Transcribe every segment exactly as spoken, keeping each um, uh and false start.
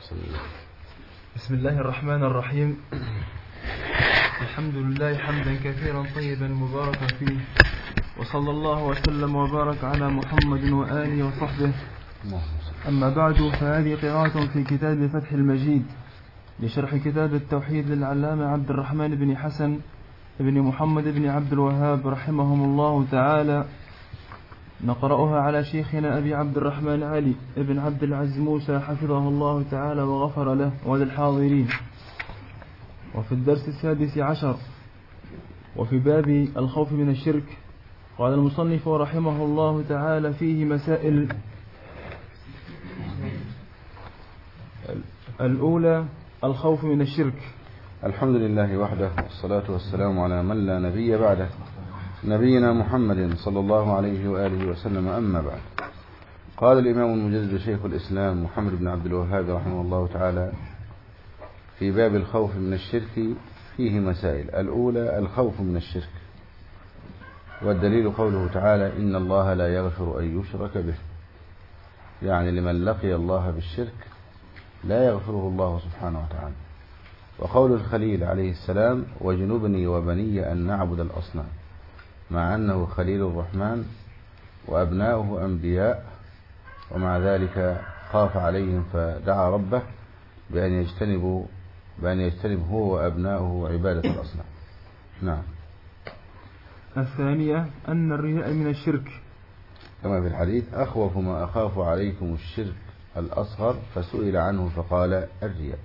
بسم الله الرحمن الرحيم. الحمد لله حمدا كثيرا طيبا مباركا فيه، وصلى الله وسلم وبارك على محمد وآله وصحبه. أما بعد، فهذه قراءة في كتاب فتح المجيد لشرح كتاب التوحيد للعلامة عبد الرحمن بن حسن بن محمد بن عبد الوهاب رحمهم الله تعالى. نقرأها على شيخنا أبي عبد الرحمن علي بن عبد العزيز موسى حفظه الله تعالى وغفر له وللحاضرين. وفي الدرس السادس عشر وفي باب الخوف من الشرك، قال المصنف رحمه الله تعالى فيه مسائل. الأولى الخوف من الشرك. الحمد لله وحده، والصلاة والسلام على من لا نبي بعده، نبينا محمد صلى الله عليه وآله وسلم. أما بعد، قال الإمام المجدد شيخ الإسلام محمد بن عبد الوهاب رحمه الله تعالى في باب الخوف من الشرك فيه مسائل. الأولى الخوف من الشرك، والدليل قوله تعالى: إن الله لا يغفر أن يشرك به، يعني لمن لقي الله بالشرك لا يغفره الله سبحانه وتعالى. وقول الخليل عليه السلام: وجنبني وبني أن نعبد الأصنام، مع أنه خليل الرحمن وأبناؤه أنبياء، ومع ذلك خاف عليهم فدعا ربه بأن يجتنبوا بأن يجتنب هو وأبناؤه عبادة الأصنام. نعم. الثانية أن الرياء من الشرك، كما في الحديث: أخوف ما أخاف عليكم الشرك الأصغر، فسئل عنه فقال: الرياء.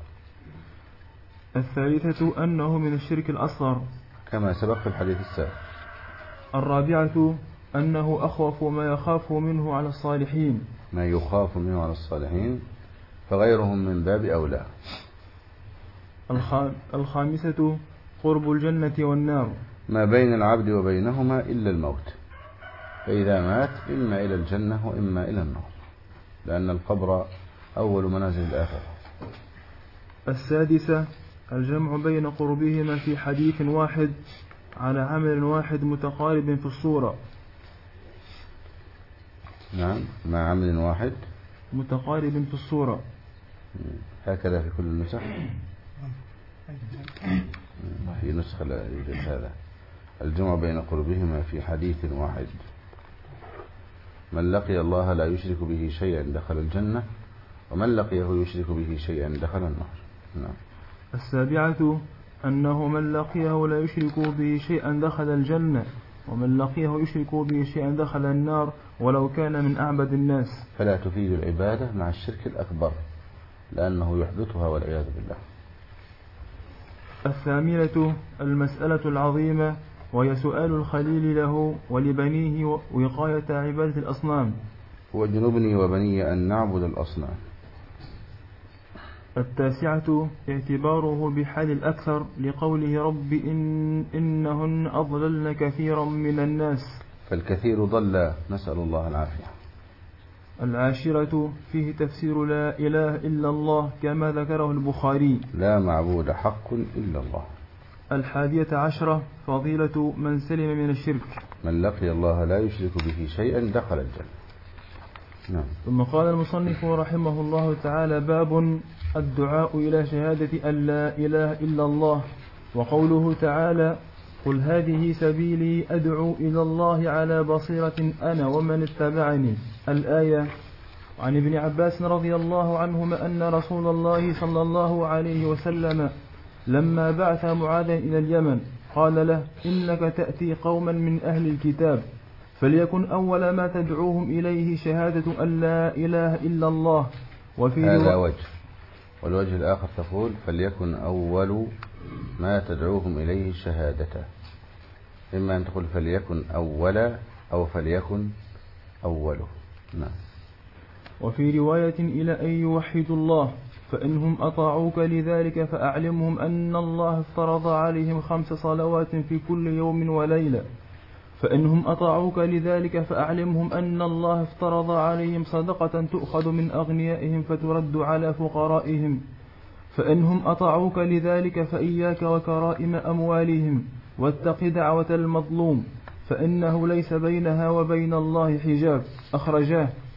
الثالثة أنه من الشرك الأصغر، كما سبق في الحديث السابق. الرابعة أنه أخوف ما يخاف منه على الصالحين، ما يخاف منه على الصالحين، فغيرهم من باب أولى. الخامسة قرب الجنة والنار، ما بين العبد وبينهما إلا الموت، فإذا مات إما إلى الجنة وإما إلى النار، لأن القبر أول منازل الآخرة. السادسة الجمع بين قربهما في حديث واحد على عمل واحد متقارب في الصورة. نعم، مع عمل واحد متقارب في الصورة، هكذا في كل النسخ. في نسخة لا يوجد هذا. الجمع بين قربهما في حديث واحد: من لقي الله لا يشرك به شيئا دخل الجنة، ومن لقيه يشرك به شيئا دخل النار. نعم. السابعة أنه من لقيه لا يشرك به شيئا دخل الجنة، ومن لقيه يشرك به شيئا دخل النار ولو كان من أعبد الناس. فلا تفيد العبادة مع الشرك الأكبر، لأنه يحبطها والعياذ بالله. الثامنة المسألة العظيمة، وهي سؤال الخليل له ولبنيه وقاية عبادة الأصنام. وجنبني وبني أن نعبد الأصنام. التاسعة اعتباره بحال الأكثر لقوله: رب إن إنهن أضللن كثيرا من الناس، فالكثير ضل، نسأل الله العافية. العاشرة فيه تفسير لا إله إلا الله كما ذكره البخاري: لا معبود حق إلا الله. الحادية عشرة فضيلة من سلم من الشرك، من لقي الله لا يشرك به شيئا دخل الجنة. نعم. ثم قال المصنف رحمه الله تعالى: باب الدعاء إلى شهادة أن لا إله إلا الله. وقوله تعالى: قل هذه سبيلي أدعو إلى الله على بصيرة أنا ومن اتبعني. الآية. عن ابن عباس رضي الله عنهما أن رسول الله صلى الله عليه وسلم لما بعث معاذا إلى اليمن قال له: إنك تأتي قوما من أهل الكتاب، فليكن أول ما تدعوهم إليه شهادة أن لا إله إلا الله. وفي هذا وجه، والوجه الآخر تقول: فليكن أول ما تدعوهم إليه شهادة. إما أن تقول فليكن أولا أو فليكن أوله. نعم. وفي رواية إلى أن يوحدوا الله، فإنهم أطاعوك لذلك فأعلمهم أن الله افترض عليهم خمس صلوات في كل يوم وليلة، فإنهم أطاعوك لذلك فأعلمهم أن الله افترض عليهم صدقة تؤخذ من أغنيائهم فترد على فقرائهم، فإنهم أطاعوك لذلك فإياك وكرائم أموالهم، واتق دعوة المظلوم، فإنه ليس بينها وبين الله حجاب. أخرجاه.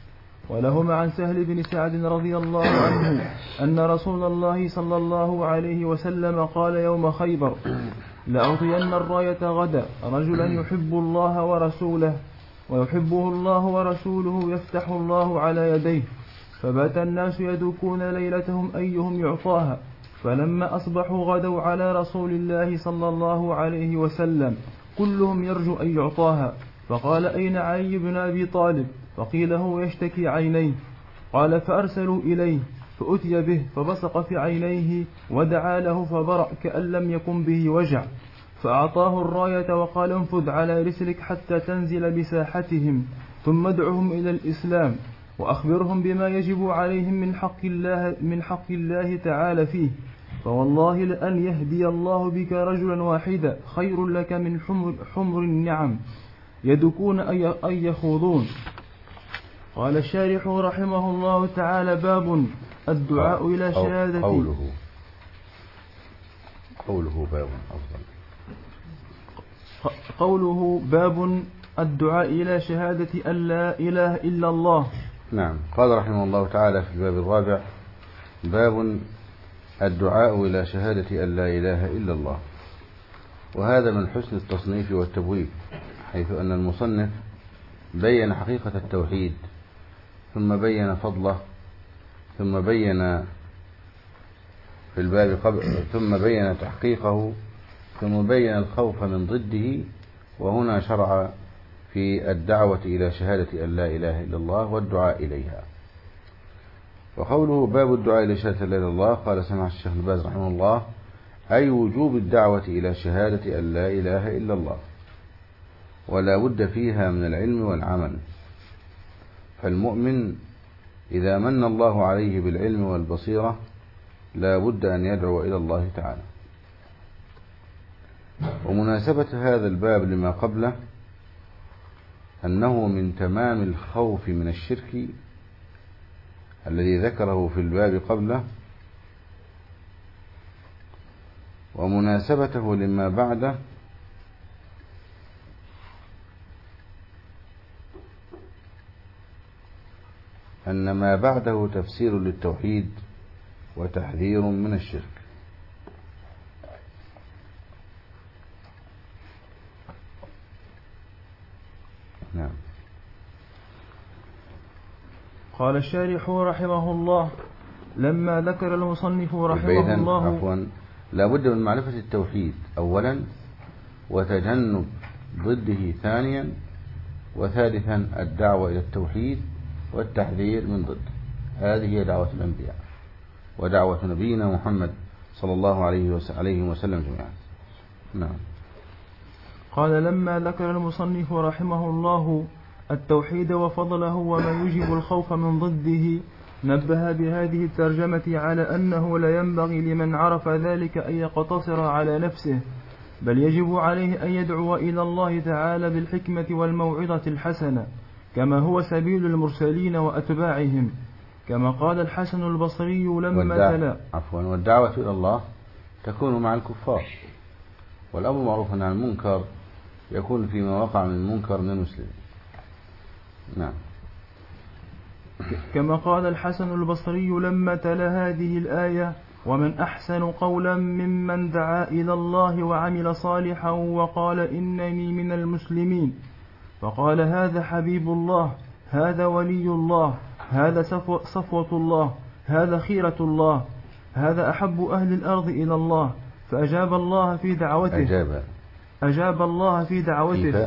ولهما عن سهل بن سعد رضي الله عنه أن رسول الله صلى الله عليه وسلم قال يوم خيبر: لأعطين الراية غدا رجلا يحب الله ورسوله ويحبه الله ورسوله يفتح الله على يديه. فبات الناس يدوكون ليلتهم أيهم يعطاها، فلما أصبحوا غدوا على رسول الله صلى الله عليه وسلم كلهم يرجو أن يعطاها، فقال: أين علي بن أبي طالب؟ فقيل: هو يشتكي عينيه. قال: فأرسلوا إليه فأتي به فبصق في عينيه ودعا له فبرأ كأن لم يكن به وجع، فأعطاه الراية وقال: انفذ على رسلك حتى تنزل بساحتهم، ثم ادعهم إلى الإسلام وأخبرهم بما يجب عليهم من حق الله, من حق الله تعالى فيه، فوالله لأن يهدي الله بك رجلا واحدا خير لك من حمر, حمر النعم يدكون أن يخوضون. قال الشارح رحمه الله تعالى: باب الدعاء إلى شهادة. قوله قوله باب أفضل. قوله باب الدعاء إلى شهادة أن لا إله إلا الله. نعم. قال رحمه الله تعالى في الباب الرابع: باب الدعاء إلى شهادة أن لا إله إلا الله. وهذا من حسن التصنيف والتبويب، حيث أن المصنف بين حقيقة التوحيد، ثم بين فضله، ثم بين في الباب قبل ثم بين تحقيقه، ثم بين الخوف من ضده، وهنا شرع في الدعوة إلى شهادة أن لا إله إلا الله والدعاء إليها. وقوله باب الدعاء إلى شهادة أن لا إله إلا الله، قال سمع الشيخ ابن باز رحمه الله: أي وجوب الدعوة إلى شهادة أن لا إله إلا الله، ولا بد فيها من العلم والعمل. فالمؤمن إذا من الله عليه بالعلم والبصيرة لا بد أن يدعو إلى الله تعالى. ومناسبة هذا الباب لما قبله أنه من تمام الخوف من الشرك الذي ذكره في الباب قبله، ومناسبته لما بعده أن ما بعده تفسير للتوحيد وتحذير من الشرك. نعم. قال الشارح رحمه الله: لما ذكر المصنف رحمه الله عفوا لا بد من معرفة التوحيد أولا، وتجنب ضده ثانيا، وثالثا الدعوة إلى التوحيد والتحذير من ضده. هذه هي دعوة الأنبياء ودعوة نبينا محمد صلى الله عليه وسلم جميعا. نعم. قال: لما ذكر المصنف رحمه الله التوحيد وفضله وما يجب الخوف من ضده، نبه بهذه الترجمة على أنه لا ينبغي لمن عرف ذلك أن يقتصر على نفسه، بل يجب عليه أن يدعو إلى الله تعالى بالحكمة والموعظة الحسنة، كما هو سبيل المرسلين وأتباعهم، كما قال الحسن البصري لما تلا عفوا والدعوة إلى الله تكون مع الكفار، والأمر معروف عن المنكر يكون فيما وقع من المنكر من المسلمين. نعم. كما قال الحسن البصري لما تلا هذه الآية: ومن أحسن قولا ممن دعا إلى الله وعمل صالحا وقال إنني من المسلمين. فقال: هذا حبيب الله، هذا ولي الله، هذا صفوة الله، هذا خيرة الله، هذا أحب أهل الأرض إلى الله. فأجاب الله في دعوته أجاب, أجاب الله في دعوته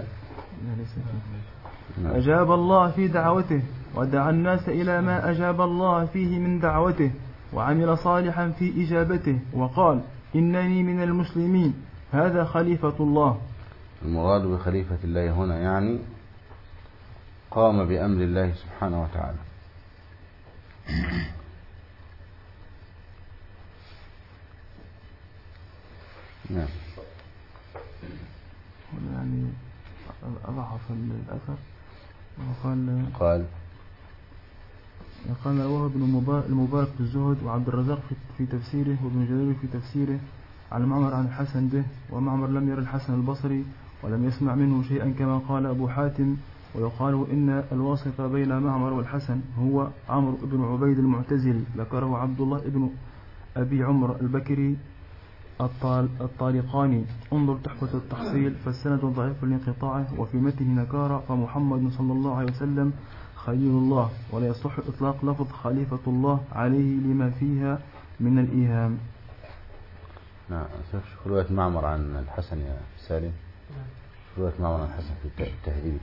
أجاب الله في دعوته ودعا الناس إلى ما أجاب الله فيه من دعوته، وعمل صالحا في إجابته، وقال: إنني من المسلمين، هذا خليفة الله. المراد بخليفة الله هنا يعني قام بأمر الله سبحانه وتعالى. نعم. يعني أضعف الأثر وقال قال قال رواه ابن المبارك في الزهد وعبد الرزاق في تفسيره وابن جرير في تفسيره عن معمر عن الحسن به، ومعمر لم ير الحسن البصري ولم يسمع منه شيئا كما قال أبو حاتم، ويقال إن الواسط بين معمر والحسن هو عمرو بن عبيد المعتزل، ذكره عبد الله بن أبي عمر البكري الطالقاني. انظر تحفة التحصيل، فالسند ضعيف لانقطاعه، وفي متنه نكارة، فمحمد صلى الله عليه وسلم خليل الله، ولا يصح إطلاق لفظ خليفة الله عليه لما فيها من الإيهام. نعم. شوف رواية معمر عن الحسن يا سالم. رواية معمر عن الحسن في التهذيب التهذيب.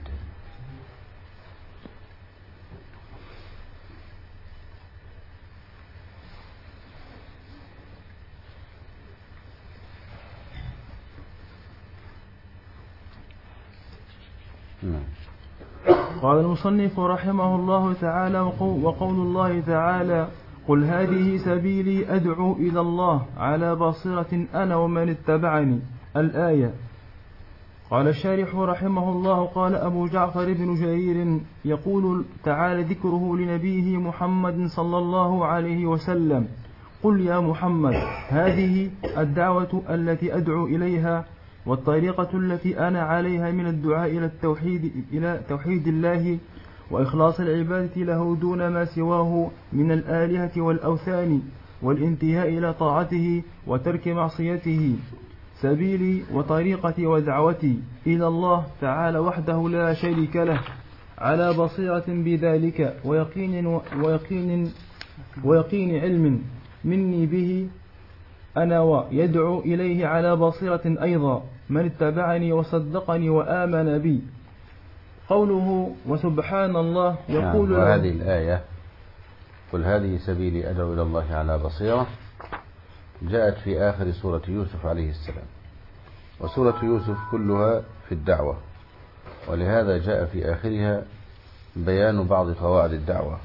قال المصنف رحمه الله تعالى: وقول الله تعالى: قل هذه سبيلي أدعو إلى الله على بصيرة أنا ومن اتبعني، الآية. قال الشارح رحمه الله: قال أبو جعفر بن جرير يقول تعالى ذكره لنبيه محمد صلى الله عليه وسلم: قل يا محمد هذه الدعوة التي أدعو إليها والطريقة التي أنا عليها من الدعاء إلى التوحيد إلى توحيد الله وإخلاص العبادة له دون ما سواه من الآلهة والأوثان، والانتهاء إلى طاعته وترك معصيته، سبيلي وطريقتي ودعوتي إلى الله تعالى وحده لا شريك له، على بصيرة بذلك ويقين, ويقين, ويقين علم مني به أنا ويدعو إليه على بصيرة أيضا من اتبعني وصدقني وآمن بي. قوله وسبحان الله يقول نعم. وهذه الآية قل هذه سبيلي أدعو إلى الله على بصيرة جاءت في آخر سورة يوسف عليه السلام، وسورة يوسف كلها في الدعوة، ولهذا جاء في آخرها بيان بعض قواعد الدعوة،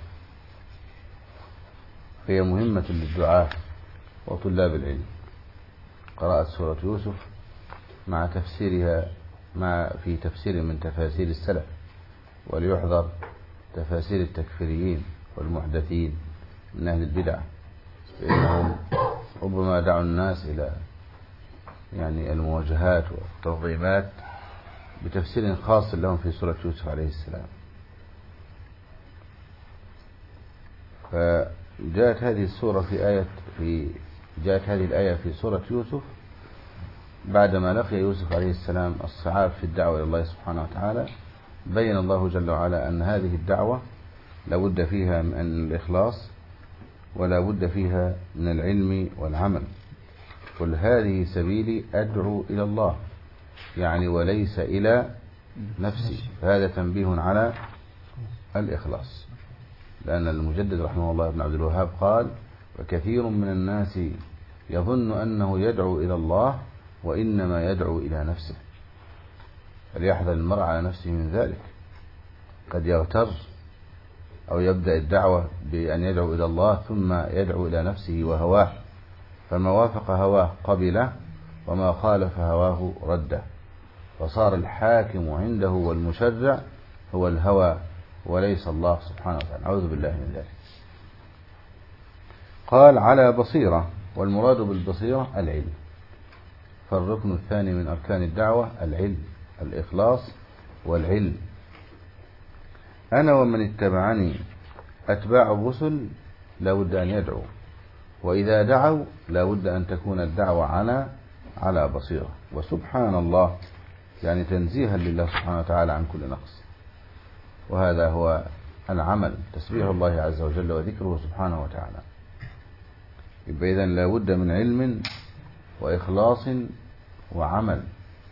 هي مهمة للدعاة وطلاب العلم. قرأت سورة يوسف مع تفسيرها مع في تفسير من تفاسير السلف، وليحذر تفاسير التكفيريين والمحدثين من أهل البدع، فإنهم ربما دعوا الناس إلى يعني المواجهات والتنظيمات بتفسير خاص لهم في سورة يوسف عليه السلام. فجاءت هذه السورة في آية في جاءت هذه الآية في سورة يوسف بعدما لقي يوسف عليه السلام الصعاب في الدعوة إلى الله سبحانه وتعالى. بين الله جل وعلا أن هذه الدعوة لا بد فيها من الإخلاص ولا بد فيها من العلم والعمل. قل هذه سبيلي أدعو إلى الله، يعني وليس إلى نفسي، فهذا تنبيه على الإخلاص، لأن المجدد رحمه الله ابن عبد الوهاب قال: وكثير من الناس يظن أنه يدعو إلى الله وإنما يدعو إلى نفسه، فليحذر المرء على نفسه من ذلك. قد يغتر أو يبدأ الدعوة بأن يدعو إلى الله ثم يدعو إلى نفسه وهواه، فما وافق هواه قبله وما خالف هواه رده، فصار الحاكم عنده والمشرع هو الهوى وليس الله سبحانه وتعالى. أعوذ بالله من ذلك. قال على بصيرة، والمراد بالبصيرة العلم، فالركن الثاني من أركان الدعوة العلم، الإخلاص والعلم. أنا ومن اتبعني، أتباع الرسل لا بد أن يدعوا، وإذا دعوا لا بد أن تكون الدعوة على على بصيرة. وسبحان الله يعني تنزيها لله سبحانه وتعالى عن كل نقص، وهذا هو العمل، تسبيح الله عز وجل وذكره سبحانه وتعالى. يبقى إذن لا بد من علم وإخلاص وعمل،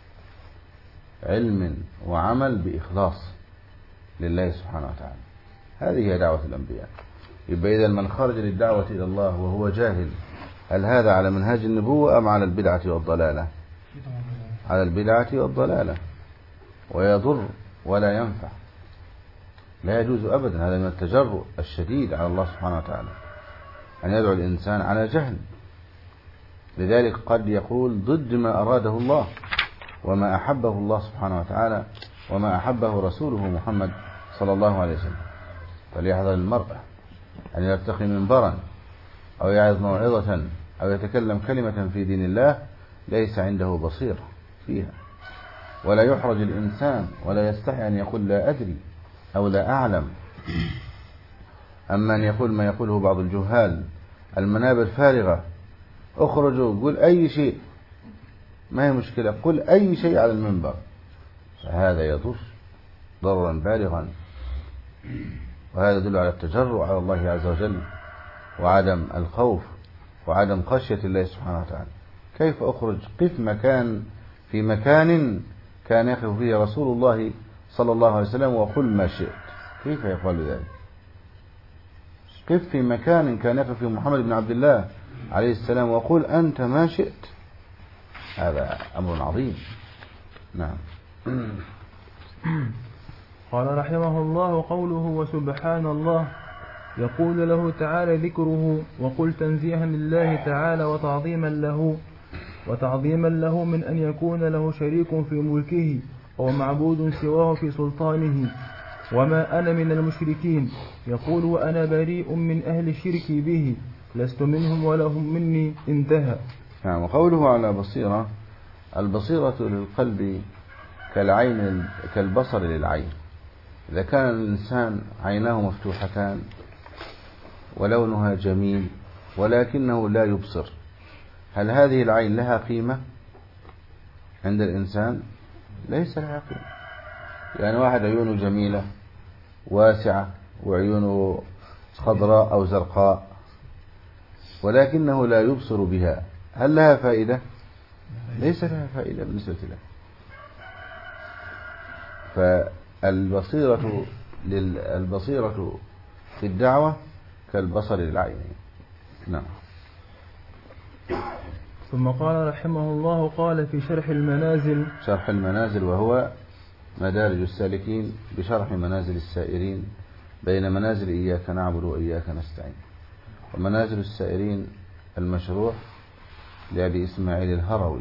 علم وعمل بإخلاص لله سبحانه وتعالى. هذه هي دعوة الأنبياء. يبقى إذن من خرج للدعوة إلى الله وهو جاهل، هل هذا على منهاج النبوة أم على البدعة والضلالة؟ على البدعة والضلالة، ويضر ولا ينفع، لا يجوز أبدا. هذا من التجرؤ الشديد على الله سبحانه وتعالى أن يدعو الإنسان على جهل. لذلك قد يقول ضد ما أراده الله وما أحبه الله سبحانه وتعالى وما أحبه رسوله محمد صلى الله عليه وسلم. فليحذر المرء أن يرتقي منبرا أو يعظ موعظة أو يتكلم كلمة في دين الله ليس عنده بصيرة فيها، ولا يحرج الإنسان ولا يستحي أن يقول لا أدري أو لا أعلم. أما أن يقول ما يقوله بعض الجهال المنابر فارغة، اخرجوا قل أي شيء، ما هي مشكلة، قل أي شيء على المنبر، فهذا يضر ضررا بالغا، وهذا يدل على التجرؤ على الله عز وجل وعدم الخوف وعدم خشية الله سبحانه وتعالى. كيف أخرج؟ قف مكان في مكان كان يقف فيه رسول الله صلى الله عليه وسلم وقل ما شئت، كيف يقول ذلك؟ قف في مكان كان يقف فيه محمد بن عبد الله عليه السلام وقل أنت ما شئت، هذا أمر عظيم. نعم. قال رحمه الله: قوله وسبحان الله، يقول له تعالى ذكره، وقل تنزيها لله تعالى وتعظيما له وتعظيما له من أن يكون له شريك في ملكه أو معبود سواه في سلطانه، وما أنا من المشركين. يقول وأنا بريء من أهل الشرك به، لست منهم ولا هم مني، انتهى. نعم. وقوله على بصيرة، البصيرة للقلب كالعين كالبصر للعين. إذا كان الإنسان عيناه مفتوحتان ولونها جميل ولكنه لا يبصر، هل هذه العين لها قيمة عند الإنسان؟ ليس لها قيمة. يعني واحد عيونه جميلة واسعة وعيونه خضراء أو زرقاء ولكنه لا يبصر بها، هل لها فائدة؟ ليس لها فائدة بالنسبة له. فالبصيرة للبصيرة في الدعوة كالبصر للعين. نعم. ثم قال رحمه الله: قال في شرح المنازل، شرح المنازل وهو مدارج السالكين بشرح منازل السائرين بين منازل إياك نعبد وإياك نستعين. ومنازل السائرين المشروع لأبي إسماعيل الهروي،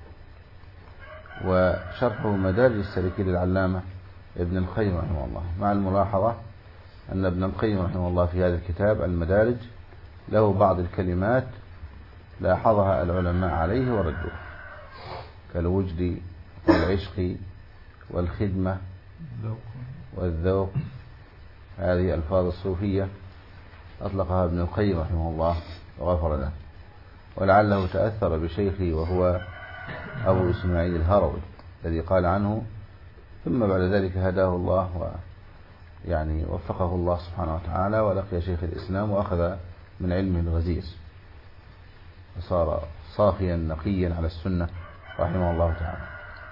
وشرحه مدارج السالكين للعلامة ابن القيم رحمه الله، مع الملاحظة أن ابن القيم رحمه الله في هذا الكتاب المدارج له بعض الكلمات لاحظها العلماء عليه وردوه، كالوجد والعشق والخدمة والذوق، هذه ألفاظ الصوفية أطلقها ابن القيم رحمه الله وغفر له، ولعله تأثر بشيخه وهو أبو إسماعيل الهروي الذي قال عنه، ثم بعد ذلك هداه الله ويعني وفقه الله سبحانه وتعالى ولقي شيخ الإسلام وأخذ من علمه الغزير وصار صافيا نقيا على السنة رحمه الله تعالى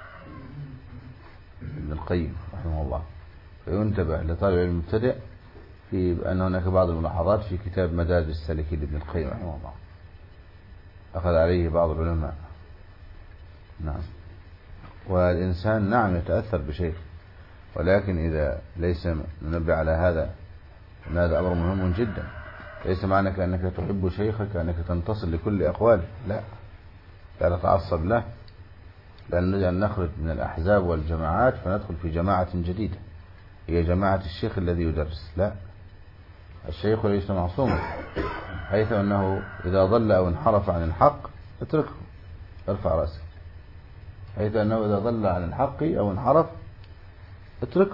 ابن القيم رحمه الله. فينتبه لطالب العلم المبتدئ في أن هناك بعض الملاحظات في كتاب مدارج السالكين لابن القيم رحمه الله أخذ عليه بعض العلماء. نعم. والإنسان نعم يتأثر بشيء، ولكن إذا ليس ننبه على هذا أن هذا أمر مهم جدا، ليس معنى كأنك تحب شيخك أنك تنتصر لكل أقواله، لا لا تتعصب له، لأن نريد أن نخرج من الأحزاب والجماعات فندخل في جماعة جديدة هي جماعة الشيخ الذي يدرس. لا، الشيخ ليس معصوما، حيث أنه إذا ضل أو انحرف عن الحق اتركه، ارفع رأسك، حيث أنه إذا ضل عن الحق أو انحرف اتركه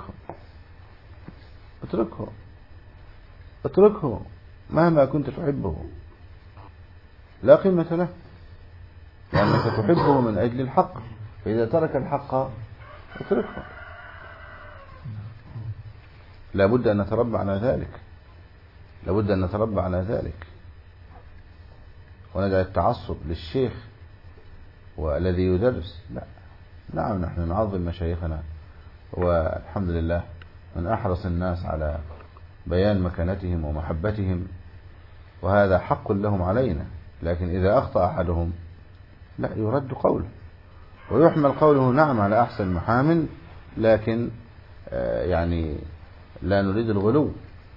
اتركه اتركه مهما كنت تحبه، لا قيمة له، لأنك تحبه من أجل الحق، فإذا ترك الحق اتركه. لابد أن نتربى على ذلك، لابد أن نتربى على ذلك ونجعل التعصب للشيخ والذي يدرس. لا، نعم نحن نعظم مشايخنا والحمد لله من أحرص الناس على بيان مكانتهم ومحبتهم، وهذا حق لهم علينا، لكن إذا أخطأ أحدهم لا يرد قوله ويحمل قوله نعم على أحسن محامل، لكن يعني لا نريد الغلو،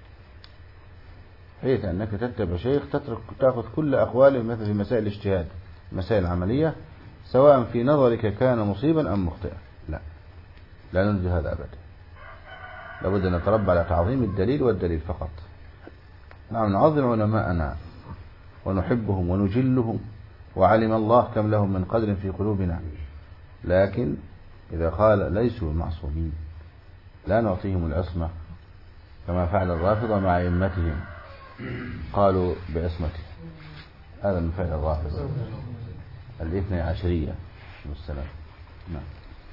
حيث أنك تتبع شيخ تترك تأخذ كل أقواله مثل في مسائل الاجتهاد مسائل عملية سواء في نظرك كان مصيبا أم مخطئا، لا لا نريد هذا أبدا. لابد أن نتربى على تعظيم الدليل والدليل فقط. نعم نعظم علماءنا ونحبهم ونجلهم، وعلم الله كم لهم من قدر في قلوبنا، لكن إذا قال ليسوا معصومين لا نعطيهم العصمة كما فعل الرافضة مع أئمتهم، قالوا بعصمته، هذا من فعل الرافضة الاثني عشرية والسلام. نعم.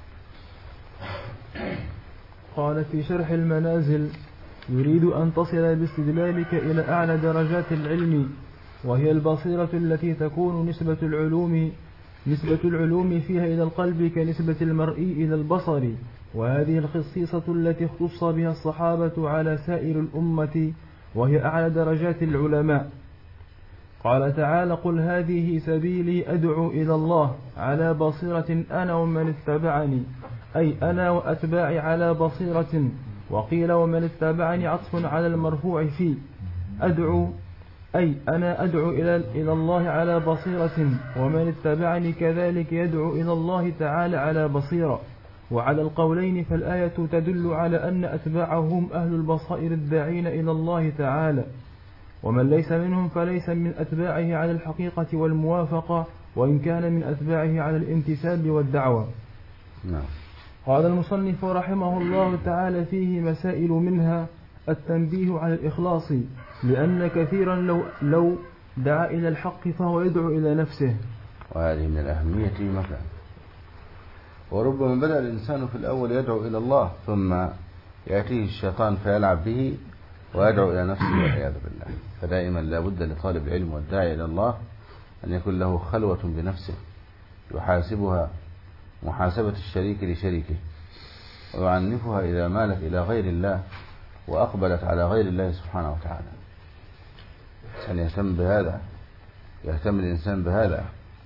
قال في شرح المنازل: يريد أن تصل باستدلالك إلى أعلى درجات العلم، وهي البصيرة التي تكون نسبة العلوم نسبة العلوم فيها إلى القلب كنسبة المرئي إلى البصر، وهذه الخصيصة التي اختص بها الصحابة على سائر الأمة، وهي أعلى درجات العلماء. قال تعالى: قل هذه سبيلي أدعو إلى الله على بصيرة أنا ومن اتبعني، أي أنا وأتباعي على بصيرة. وقيل ومن اتبعني عطف على المرفوع فيه أدعو، أي أنا أدعو إلى إلى الله على بصيرة، ومن اتبعني كذلك يدعو إلى الله تعالى على بصيرة. وعلى القولين فالآية تدل على أن أتباعهم أهل البصائر الداعين إلى الله تعالى، ومن ليس منهم فليس من أتباعه على الحقيقة والموافقة، وإن كان من أتباعه على الانتساب والدعوة. نعم. قال المصنف رحمه الله تعالى فيه مسائل، منها التنبيه على الإخلاص، لأن كثيرا لو, لو دعا إلى الحق فهو يدعو إلى نفسه، وهذه من الأهمية في مكان. وربما بدأ الإنسان في الأول يدعو إلى الله، ثم يأتيه الشيطان فيلعب به ويدعو إلى نفسه والعياذ بالله. فدائما لا بد لطالب العلم والداعي إلى الله أن يكون له خلوة بنفسه يحاسبها محاسبة الشريك لشريكه، ويعنفها إذا مالت إلى غير الله وأقبلت على غير الله سبحانه وتعالى. أن يهتم بهذا، يهتم الإنسان بهذا،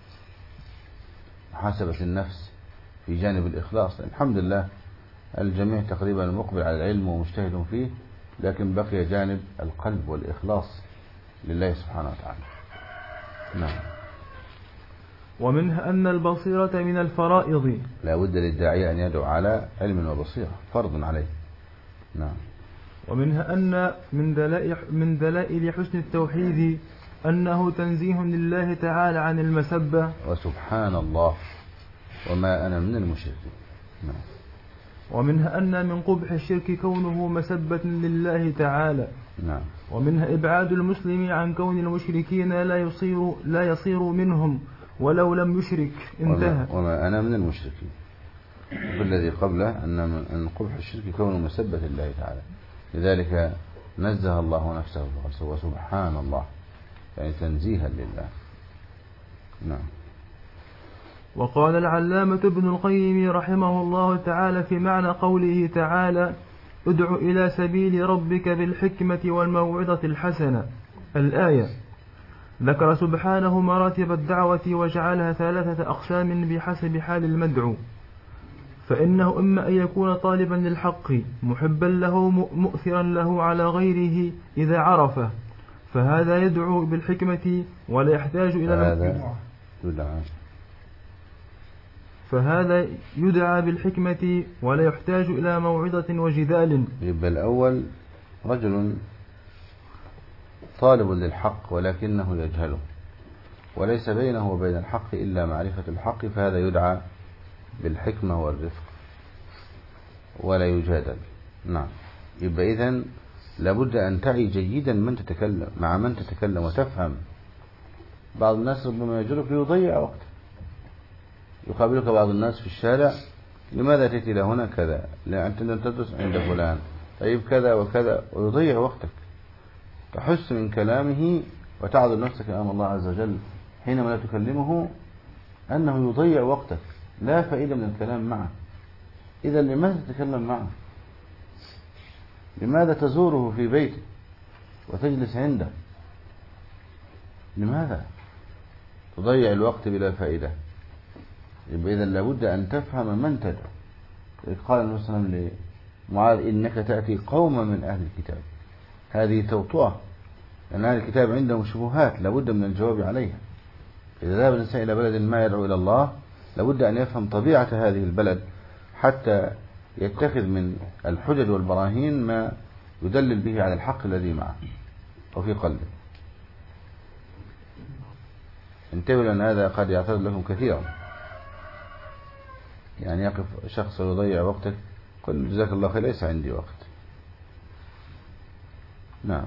محاسبة النفس في جانب الإخلاص. الحمد لله الجميع تقريبا مقبل على العلم ومجتهد فيه، لكن بقي جانب القلب والإخلاص لله سبحانه وتعالى. نعم. ومنها أن البصيرة من الفرائض، لا بد للداعية أن يدعو على علم وبصيرة، فرض عليه. نعم. ومنها أن من دلائل, من دلائل حسن التوحيد أنه تنزيه لله تعالى عن المسبة، وسبحان الله وما أنا من المشركين. نعم. ومنها أن من قبح الشرك كونه مسبة لله تعالى. نعم. ومنها إبعاد المسلم عن كون المشركين لا يصير لا يصير منهم ولو لم يشرك. انتهى. وما, وما أنا من المشركين. والذي قبله أن من قبح الشرك كونه مسبة لله تعالى، لذلك نزه الله نفسه وسبحان الله، يعني تنزيها لله. نعم. وقال العلامة ابن القيم رحمه الله تعالى في معنى قوله تعالى: ادع إلى سبيل ربك بالحكمة والموعظة الحسنة، الآية، ذكر سبحانه مراتب الدعوة وجعلها ثلاثة أقسام بحسب حال المدعو، فإنه إما أن يكون طالبا للحق محبا له مؤثرا له على غيره إذا عرفه، فهذا يدعو بالحكمة ولا يحتاج إلى هذا يدعى فهذا يدعى بالحكمة ولا يحتاج إلى موعظة وجدال. يبقى الأول رجل طالب للحق ولكنه يجهله وليس بينه وبين الحق إلا معرفة الحق، فهذا يدعى بالحكمة والرفق ولا يجادل. نعم. يبقى إذن لابد أن تعي جيدا من تتكلم مع من تتكلم وتفهم. بعض الناس ربما يجرك ليضيع وقته، يقابلك بعض الناس في الشارع: لماذا تأتي إلى هنا كذا؟ لا أنت لم تدرس عند فلان، طيب كذا وكذا، ويضيع وقتك. تحس من كلامه وتعذر نفسك أمام الله عز وجل حينما لا تكلمه أنه يضيع وقتك، لا فائدة من الكلام معه. إذا لماذا تتكلم معه؟ لماذا تزوره في بيته وتجلس عنده؟ لماذا تضيع الوقت بلا فائدة؟ يبقى إذن لابد أن تفهم من تدعو. قال النبي صلى الله عليه وسلم لمعاذ: إنك تأتي قوما من أهل الكتاب. هذه توطئة، لأن أهل الكتاب عندهم شبهات لابد من الجواب عليها. إذا ذهب الإنسان إلى بلد ما يدعو إلى الله لابد أن يفهم طبيعة هذه البلد حتى يتخذ من الحجج والبراهين ما يدلل به على الحق الذي معه وفي قلبه. انتبهوا لأن هذا قد يعترض لكم كثيرا. يعني يقف شخص ويضيع وقتك، قل جزاك الله خير ليس عندي وقت. نعم.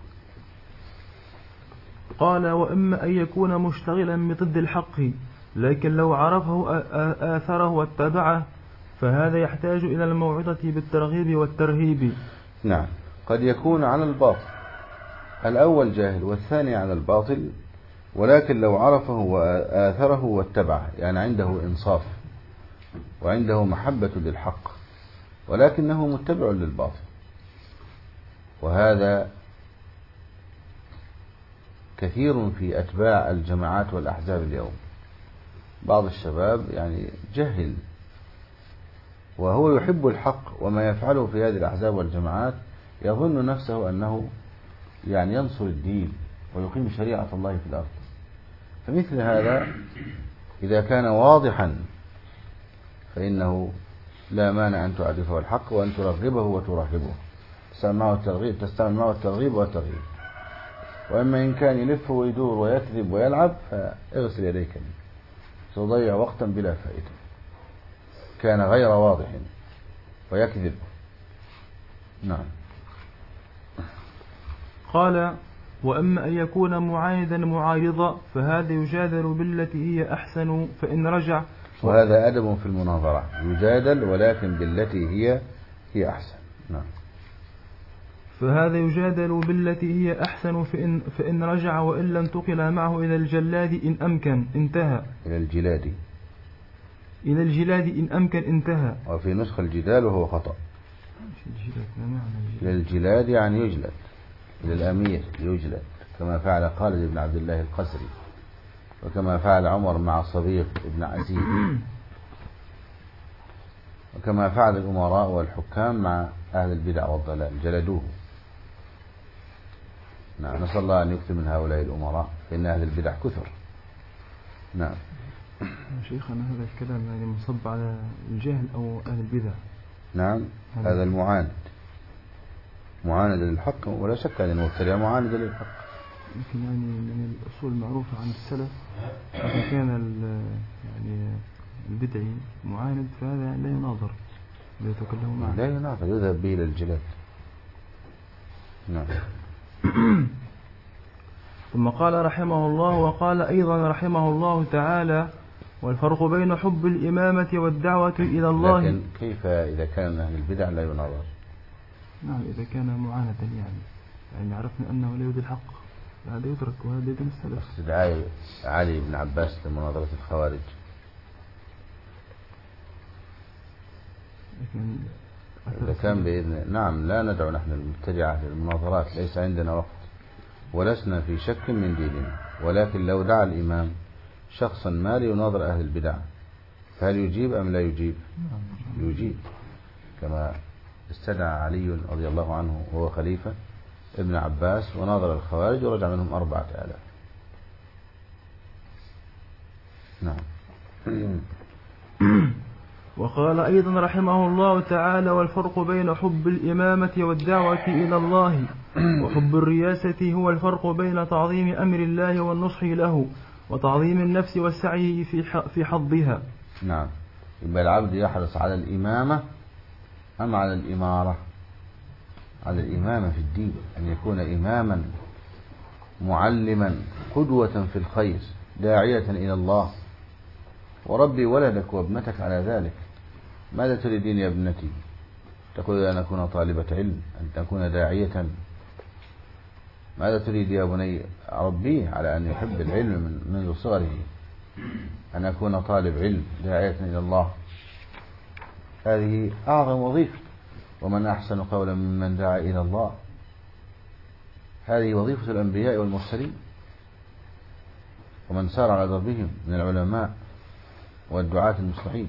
قال وإما أن يكون مشتغلا بضد الحق، لكن لو عرفه آثره واتبعه فهذا يحتاج إلى الموعظة بالترغيب والترهيب. نعم، قد يكون على الباطل، الأول جاهل والثاني على الباطل، ولكن لو عرفه وآثره واتبعه، يعني عنده إنصاف وعنده محبة للحق، ولكنه متبع للباطل. وهذا كثير في أتباع الجماعات والأحزاب اليوم. بعض الشباب يعني جهل وهو يحب الحق، وما يفعله في هذه الأحزاب والجماعات يظن نفسه أنه يعني ينصر الدين ويقيم شريعة الله في الأرض. فمثل هذا إذا كان واضحا فإنه لا مانع أن تعرفه الحق وأن ترغبه وترهبه، تستعمل معه الترغيب تستعمل معه الترغيب والترهيب. وإما إن كان يلف ويدور ويكذب ويلعب فاغسل يديك، تضيع وقتا بلا فائدة. كان غير واضح ويكذب. نعم. قال وأما أن يكون معاندا معارضا فهذا يجادل بالتي هي أحسن فإن رجع. وهذا أدب في المناظرة، يجادل ولكن بالتي هي هي أحسن. نعم. فهذا يجادل بالتي هي أحسن فإن, فإن رجع وإن لم تقل معه إلى الجلاد إن أمكن انتهى. إلى الجلاد إلى الجلاد إن أمكن انتهى. وفي نسخ الجدال وهو خطأ. إلى الجلاد يعني يجلد، إلى الأمير يجلد، كما فعل خالد بن عبد الله القسري، وكما فعل عمر مع صبيغ بن عزيز، وكما فعل الأمراء والحكام مع أهل البدع والضلال جلدوه. نعم، نسأل الله أن يكتب من هؤلاء الأمراء فإن أهل البدع كثر. نعم. شيخنا هذا الكلام يعني مصب على الجهل أو أهل البدع. نعم، هذا المعاند معاند للحق، ولا شك أن المبتدع معاند للحق. لكن يعني من الأصول المعروفة عن السلف إذا كان يعني البدعي معاند فهذا لا يناظر، لا يتكلم معه، لا يناظر، يذهب به إلى الجلاد. نعم. ثم قال رحمه الله وقال أيضا رحمه الله تعالى والفرق بين حب الإمامة والدعوة إلى الله. لكن كيف إذا كان أهل البدع لا يناظر؟ نعم، إذا كان معاندا يعني يعني عرفنا أنه لا يريد الحق هذا يترك وهذا يدين السلف. استدعاء علي بن عباس لمناظرة الخوارج. لكن إذا كان بإذن نعم لا ندعو نحن المبتدعة للمناظرات، ليس عندنا وقت ولسنا في شك من ديننا، ولكن لو دعا الإمام شخصا ما ليناظر أهل البدع فهل يجيب أم لا يجيب؟ يجيب، كما استدعى علي رضي الله عنه وهو خليفة ابن عباس وناظر الخوارج ورجع منهم أربعة آلاف. نعم. وقال أيضا رحمه الله تعالى والفرق بين حب الإمامة والدعوة إلى الله وحب الرياسة هو الفرق بين تعظيم أمر الله والنصح له وتعظيم النفس والسعي في حظها. نعم، يبقى العبد يحرص على الإمامة أم على الإمارة؟ على الإمامة في الدين، أن يكون إماما معلما قدوة في الخير داعية إلى الله. وربي ولدك وابنتك على ذلك. ماذا تريدين يا ابنتي؟ تقول أن أكون طالبة علم، أن تكون داعية. ماذا تريد يا بني؟ ربيه على أن يحب العلم من منذ صغره، أن أكون طالب علم داعية إلى الله. هذه أعظم وظيفة. ومن أحسن قولا ممن دعا إلى الله. هذه وظيفة الأنبياء والمرسلين ومن سار على دربهم من العلماء والدعاة المصلحين.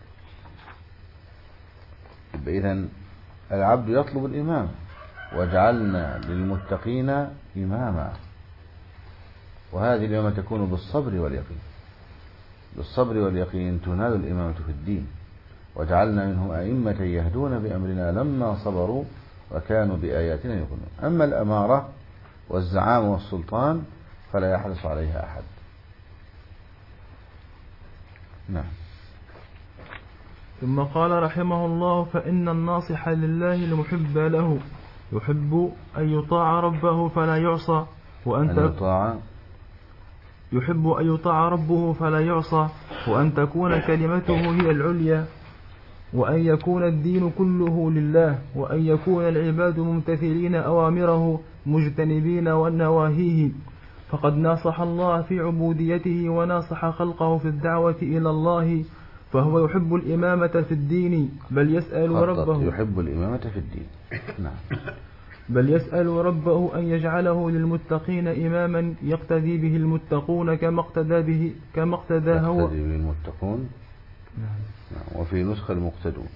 إذن العبد يطلب الإمام، وجعلنا للمتقين إماما. وهذه الإمامة تكون بالصبر واليقين. بالصبر واليقين تنال الإمامة في الدين. وجعلنا منهم أئمة يهدون بأمرنا لما صبروا وكانوا بآياتنا يوقنون. أما الأمارة والزعام والسلطان فلا يحرص عليها أحد. نعم. ثم قال رحمه الله: فإن الناصح لله المحب له يحب أن يطاع ربه فلا يعصى وأن أن يطاع يحب أن يطاع ربه فلا يعصى وأن تكون كلمته هي العليا وأن يكون الدين كله لله وأن يكون العباد ممتثلين أوامره مجتنبين نواهيه، فقد ناصح الله في عبوديته وناصح خلقه في الدعوة إلى الله، فهو يحب الإمامة في الدين بل يسأل ربه يحب الإمامة في الدين نعم بل يسأل ربه أن يجعله للمتقين إماما يقتدي به المتقون كما اقتدى به كما اقتدى هو يقتدي به المتقون نعم. وفي نسخة المقتدون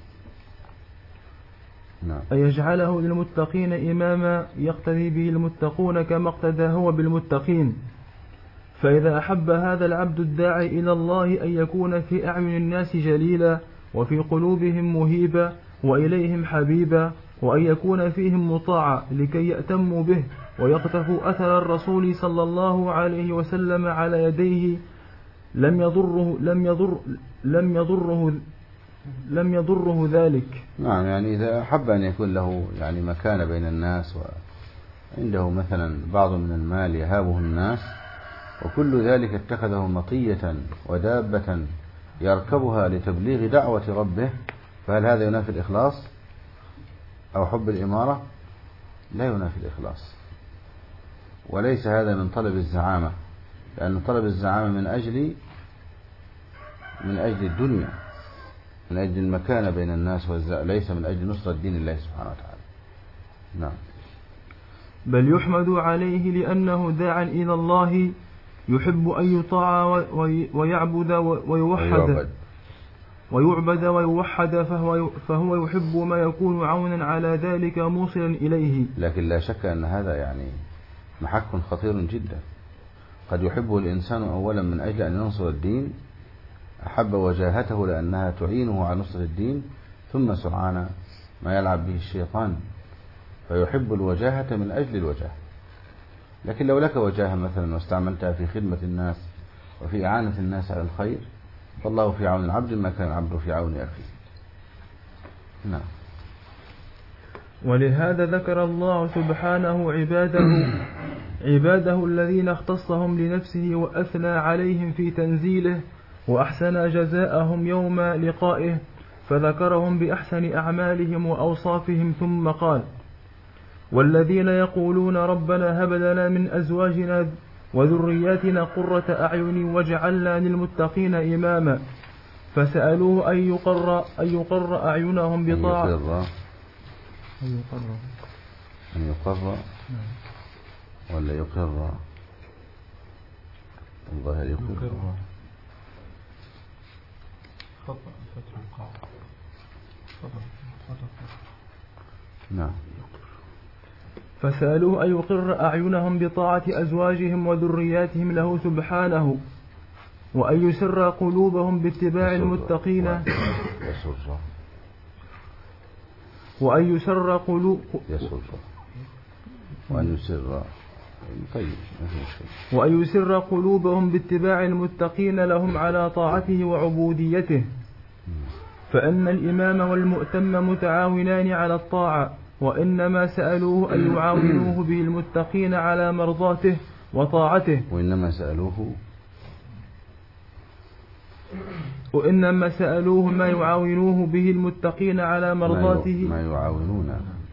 نعم. أن يجعله للمتقين إماما يقتدي به المتقون كما اقتدى هو بالمتقين. فإذا أحب هذا العبد الداعي إلى الله أن يكون في أعين الناس جليلا وفي قلوبهم مهيبا وإليهم حبيبا وأن يكون فيهم مطاعا لكي يأتموا به ويقتفوا أثر الرسول صلى الله عليه وسلم على يديه لم يضره لم يضر لم يضره لم يضره ذلك. نعم يعني إذا أحب أن يكون له يعني مكانة بين الناس وعنده مثلا بعض من المال يهابه الناس وكل ذلك اتخذه مطية ودابة يركبها لتبليغ دعوة ربه، فهل هذا ينافي الإخلاص أو حب الإمارة؟ لا ينافي الإخلاص، وليس هذا من طلب الزعامة، لأن طلب الزعامة من أجل من أجل الدنيا، من أجل المكانة بين الناس وليس من أجل نصرة دين الله سبحانه وتعالى. نعم. بل يحمد عليه لأنه داعا إلى الله يحب أن يطاع ويعبد ويوحد ويعبد ويوحد فهو فهو يحب ما يكون عونا على ذلك موصلا إليه. لكن لا شك أن هذا يعني محك خطير جدا، قد يحبه الإنسان أولا من أجل أن ينصر الدين، أحب وجاهته لأنها تعينه على نصر الدين، ثم سرعان ما يلعب به الشيطان فيحب الوجاهة من أجل الوجاهة. لكن لو لك وجاهة مثلا واستعملتها في خدمة الناس وفي إعانة الناس على الخير فالله في عون العبد ما كان العبد في عون أخيه. نعم. ولهذا ذكر الله سبحانه عباده عباده الذين اختصهم لنفسه وأثنى عليهم في تنزيله وأحسن جزاءهم يوم لقائه، فذكرهم بأحسن أعمالهم وأوصافهم ثم قال: والذين يقولون ربنا هب لنا من أزواجنا وذرياتنا قرة أعين واجعلنا للمتقين إماما، فسألوه أن يقر أن يقر أعينهم بطاعة أن يقر أن يقر ولا يقر الله يقر خطأ فتح القاع نعم. فسألوه أن يقر أعينهم بطاعة أزواجهم وذرياتهم له سبحانه، وأن يسر قلوبهم باتباع المتقين وأن يسر قلوب وأن يسر طيب وأن يسر قلوبهم باتباع المتقين لهم على طاعته وعبوديته، فإن الإمام والمؤتم متعاونان على الطاعة، وإنما سألوه أن يعاونوه به المتقين على مرضاته وطاعته وإنما سألوه وإنما سألوه ما يعاونوه به المتقين على مرضاته ما يعاونون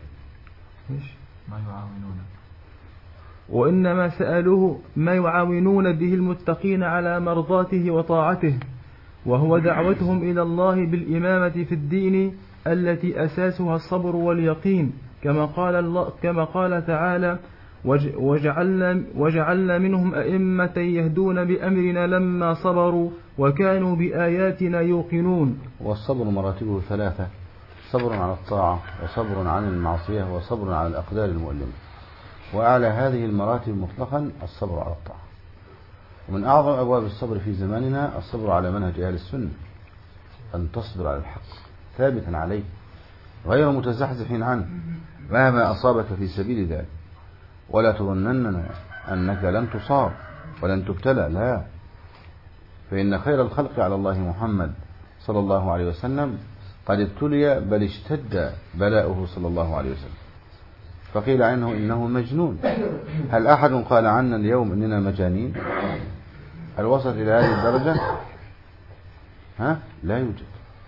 ما يعاونون وإنما سألوه ما يعاونون به المتقين على مرضاته وطاعته، وهو دعوتهم إلى الله بالإمامة في الدين التي أساسها الصبر واليقين، كما قال الله كما قال تعالى: وجعلنا, وجعلنا منهم أئمة يهدون بأمرنا لما صبروا وكانوا بآياتنا يوقنون. والصبر مراتبه ثلاثة: صبر على الطاعة وصبر عن المعصية وصبر على الأقدار المؤلمة، وأعلى هذه المراتب مطلقا الصبر على الطاعة. ومن أعظم أبواب الصبر في زماننا الصبر على منهج أهل السنة، أن تصبر على الحق ثابتا عليه غير متزحزح عنه مهما أصابك في سبيل ذلك، ولا تظنن أنك لن تصاب ولن تبتلى، لا، فإن خير الخلق على الله محمد صلى الله عليه وسلم قد ابتلي بل اشتد بلاؤه صلى الله عليه وسلم، فقيل عنه إنه مجنون. هل أحد قال عنا اليوم إننا مجانين؟ هل وصل إلى هذه الدرجة؟ ها؟ لا يوجد.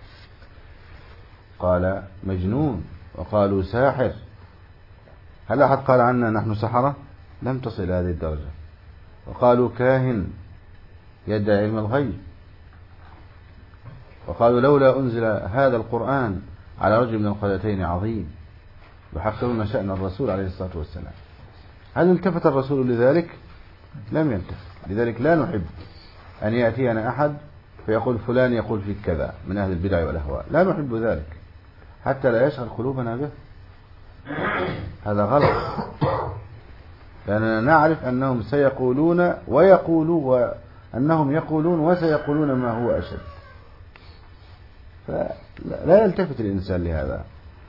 قال مجنون وقالوا ساحر. هل أحد قال عنا نحن سحرة؟ لم تصل إلى هذه الدرجة. وقالوا كاهن يدعي علم الغيب. وقالوا لولا أنزل هذا القرآن على رجل من القريتين عظيم، يحقرون شأن الرسول عليه الصلاة والسلام. هل التفت الرسول لذلك؟ لم يلتفت. لذلك لا نحب أن يأتينا أحد فيقول فلان يقول فيك كذا من أهل البدع والأهواء، لا نحب ذلك حتى لا يشغل قلوبنا به. هذا غلط، لأننا نعرف أنهم سيقولون ويقولون وأنهم يقولون وسيقولون ما هو أشد، فلا يلتفت الإنسان لهذا،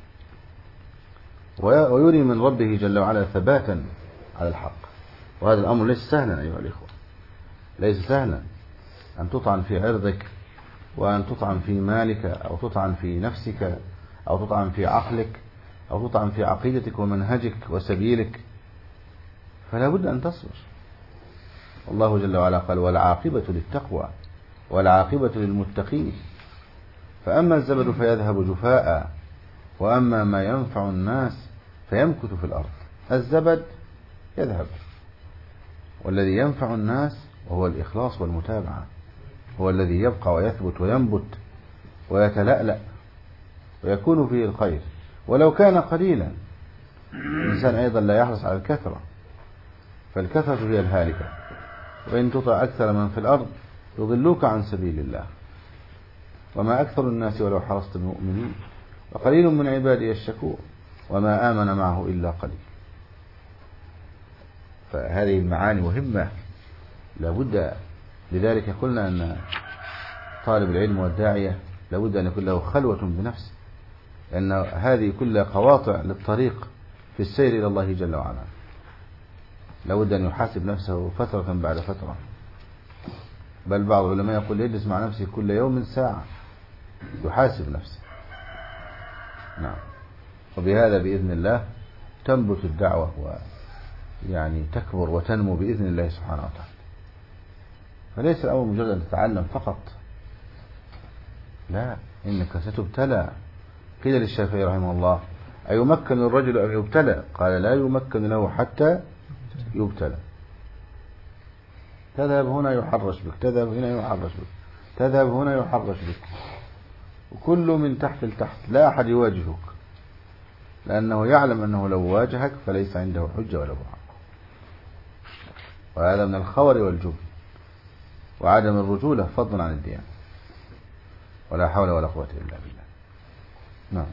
ويري من ربه جل وعلا ثباتا على الحق. وهذا الأمر ليس سهلا أيها الإخوة، ليس سهلا أن تطعن في عرضك، وأن تطعن في مالك، أو تطعن في نفسك، أو تطعن في عقلك، أو تطعن في عقيدتك ومنهجك وسبيلك، فلا بد أن تصبر. الله جل وعلا قال والعاقبة للتقوى والعاقبة للمتقين. فأما الزبد فيذهب جفاء، وأما ما ينفع الناس فيمكث في الأرض. الزبد يذهب، والذي ينفع الناس وهو الإخلاص والمتابعة هو الذي يبقى ويثبت وينبت ويتلألأ ويكون فيه الخير ولو كان قليلا. الإنسان أيضا لا يحرص على الكثرة، فالكثرة هي الهالكة. وإن تطع أكثر من في الأرض يضلوك عن سبيل الله، وما أكثر الناس ولو حرصت بمؤمنين، وقليل من عبادي الشكور وما آمن معه إلا قليل. فهذه المعاني مهمة لابد. لذلك قلنا أن طالب العلم والداعية لابد أن يكون له خلوة بنفسه، لأن هذه كلها قواطع للطريق في السير إلى الله جل وعلا. لابد أن يحاسب نفسه فترة بعد فترة، بل بعض العلماء يقول يجلس مع نفسه كل يوم ساعة يحاسب نفسه. نعم. وبهذا بإذن الله تنبت الدعوة ويعني تكبر وتنمو بإذن الله سبحانه وتعالى. فليس الأمر مجرد أن تتعلم فقط، لا، إنك ستبتلى. قيل للشافعي رحمه الله أيمكن الرجل أن يبتلى؟ قال لا يمكن له حتى يبتلى. تذهب هنا يحرش بك، تذهب هنا يحرش بك، تذهب هنا يحرش بك، وكل من تحت لتحت، لا أحد يواجهك، لأنه يعلم أنه لو واجهك فليس عنده حجة ولا برهان. وهذا من الخور والجبن وعدم الرجولة فضلا عن الديانة. ولا حول ولا قوة إلا بالله. نعم.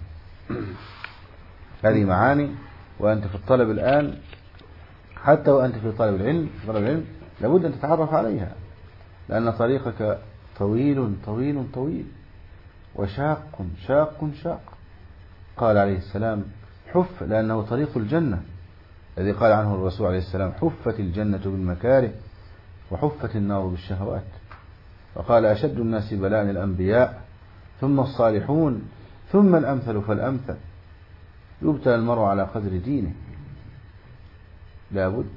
هذه معاني، وأنت في الطلب الآن، حتى وأنت في طالب العلم طلب العلم لابد أن تتعرف عليها، لأن طريقك طويل طويل طويل وشاق شاق شاق. قال عليه السلام حف، لأنه طريق الجنة الذي قال عنه الرسول عليه السلام حفت الجنة بالمكاره وحفت النار بالشهوات. وقال أشد الناس بلاء الأنبياء ثم الصالحون ثم الأمثل فالأمثل. يبتلى المرء على قدر دينه، لابد.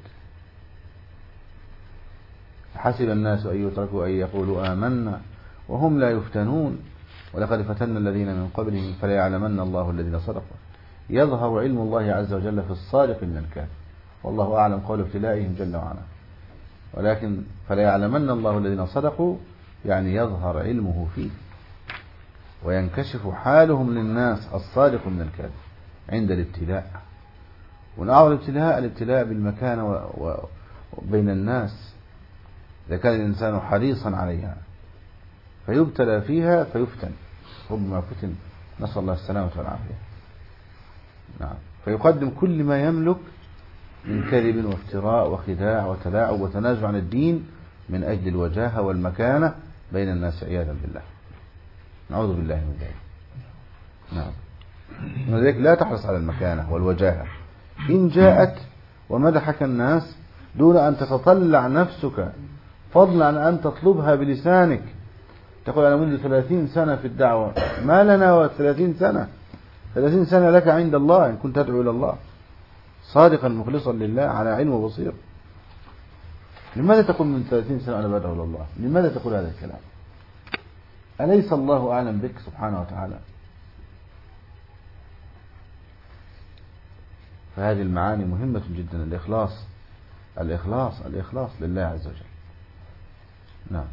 حسب الناس أن يتركوا أن يقولوا آمنا وهم لا يفتنون ولقد فتنا الذين من قبلهم فلا يعلمن الله الذين صدقوا. يظهر علم الله عز وجل في الصادق من الكاذب، والله أعلم قول ابتلائهم جل وعلا. ولكن فلا يعلمن الله الذين صدقوا يعني يظهر علمه فيه وينكشف حالهم للناس الصادق من الكاذب عند الابتلاء. ونعرض الابتلاء الابتلاء بالمكانة وبين الناس، إذا كان الإنسان حريصا عليها فيبتلى فيها فيفتن، ربما فتن، نسأل الله السلامة والعافية. نعم. فيقدم كل ما يملك من كذب وافتراء وخداع وتلاعب وتنازع عن الدين من أجل الوجاهة والمكانة بين الناس عياذا بالله. نعوذ بالله من ذلك. نعم. ولذلك لا تحرص على المكانة والوجاهة. إن جاءت ومدحك الناس دون أن تتطلع نفسك، فضلا عن أن تطلبها بلسانك، تقول أنا منذ ثلاثين سنة في الدعوة، ما لنا ثلاثين سنة؟ ثلاثين سنة لك عند الله إن كنت تدعو إلى الله صادقا مخلصا لله على علم وبصير. لماذا تقول من ثلاثين سنة أنا بدعو إلى الله؟ لماذا تقول هذا الكلام؟ أليس الله أعلم بك سبحانه وتعالى؟ فهذه المعاني مهمة جدا. الإخلاص الإخلاص الإخلاص لله عز وجل. نعم.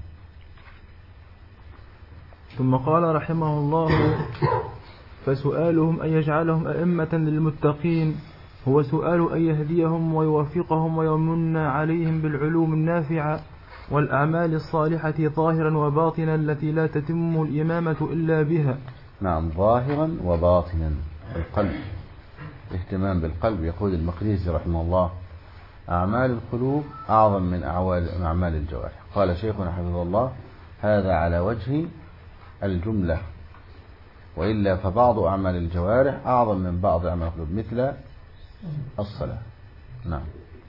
ثم قال رحمه الله: فسؤالهم أن يجعلهم أئمة للمتقين هو سؤال أن يهديهم ويوفقهم ويمن عليهم بالعلوم النافعة والأعمال الصالحة ظاهرا وباطنا التي لا تتم الإمامة إلا بها. نعم، ظاهرا وباطنا. القلب، اهتمام بالقلب. يقول المقريزي رحمه الله: أعمال القلوب أعظم من أعمال الجوارح. قال شيخنا حفظه الله: هذا على وجه الجملة، وإلا فبعض أعمال الجوارح أعظم من بعض أعمال القلوب، مثل الصلاة. نعم.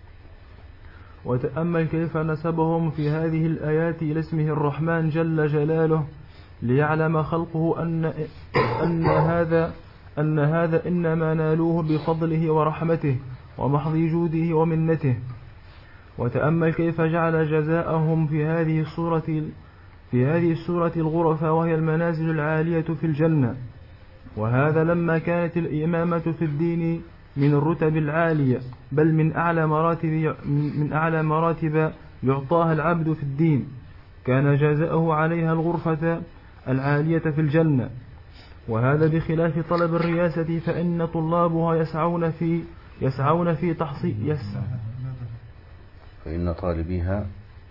وتأمل كيف نسبهم في هذه الآيات إلى اسمه الرحمن جل جلاله، ليعلم خلقه أن أن هذا أن هذا إنما نالوه بفضله ورحمته ومحض جوده ومنته. وتأمل كيف جعل جزاءهم في هذه السورة في هذه السورة الغرفة، وهي المنازل العالية في الجنة، وهذا لما كانت الإمامة في الدين من الرتب العالية، بل من أعلى مراتب من أعلى مراتب يعطاها العبد في الدين، كان جزاؤه عليها الغرفة العالية في الجنة. وهذا بخلاف طلب الرياسة، فإن طلابها يسعون في يسعون في تحصيل يس فإن طالبيها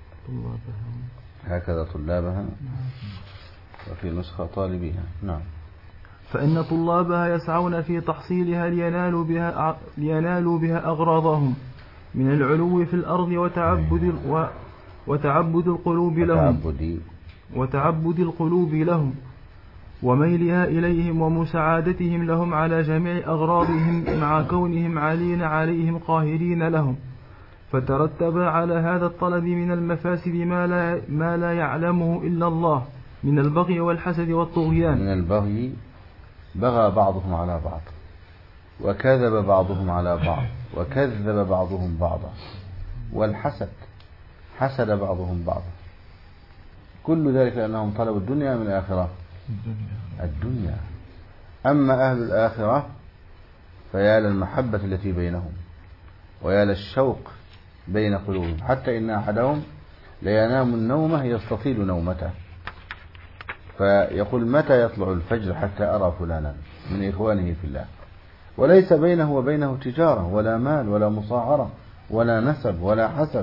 هكذا طلابها، وفي نسخة طالبيها. نعم. فإن طلابها يسعون في تحصيلها لينالوا بها لينالوا بها أغراضهم من العلو في الأرض وتعبد وتعبد القلوب لهم وتعبد القلوب لهم وميلها إليهم ومساعدتهم لهم على جميع أغراضهم، مع كونهم علين عليهم قاهرين لهم. فترتب على هذا الطلب من المفاسد ما لا, ما لا يعلمه إلا الله من البغي والحسد والطغيان. من البغي، بغى بعضهم على بعض، وكذب بعضهم على بعض، وكذب بعضهم بعضا، والحسد، حسد بعضهم بعضا. كل ذلك لأنهم طلبوا الدنيا من الآخرة. الدنيا. أما أهل الآخرة فيا للمحبة التي بينهم، ويا للشوق بين قلوبهم، حتى إن أحدهم لينام النومة يستطيل نومته، فيقول: متى يطلع الفجر حتى أرى فلانا من إخوانه في الله، وليس بينه وبينه تجارة ولا مال ولا مصاهرة ولا نسب ولا حسب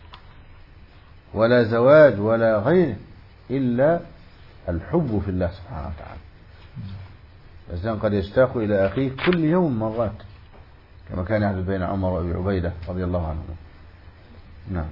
ولا زواج ولا غيره، إلا الحب في الله سبحانه وتعالى. الإنسان قد يشتاق إلى أخيه كل يوم مرات، كما كان يحدث بين عمر وأبي عبيدة رضي الله عنهم. نعم.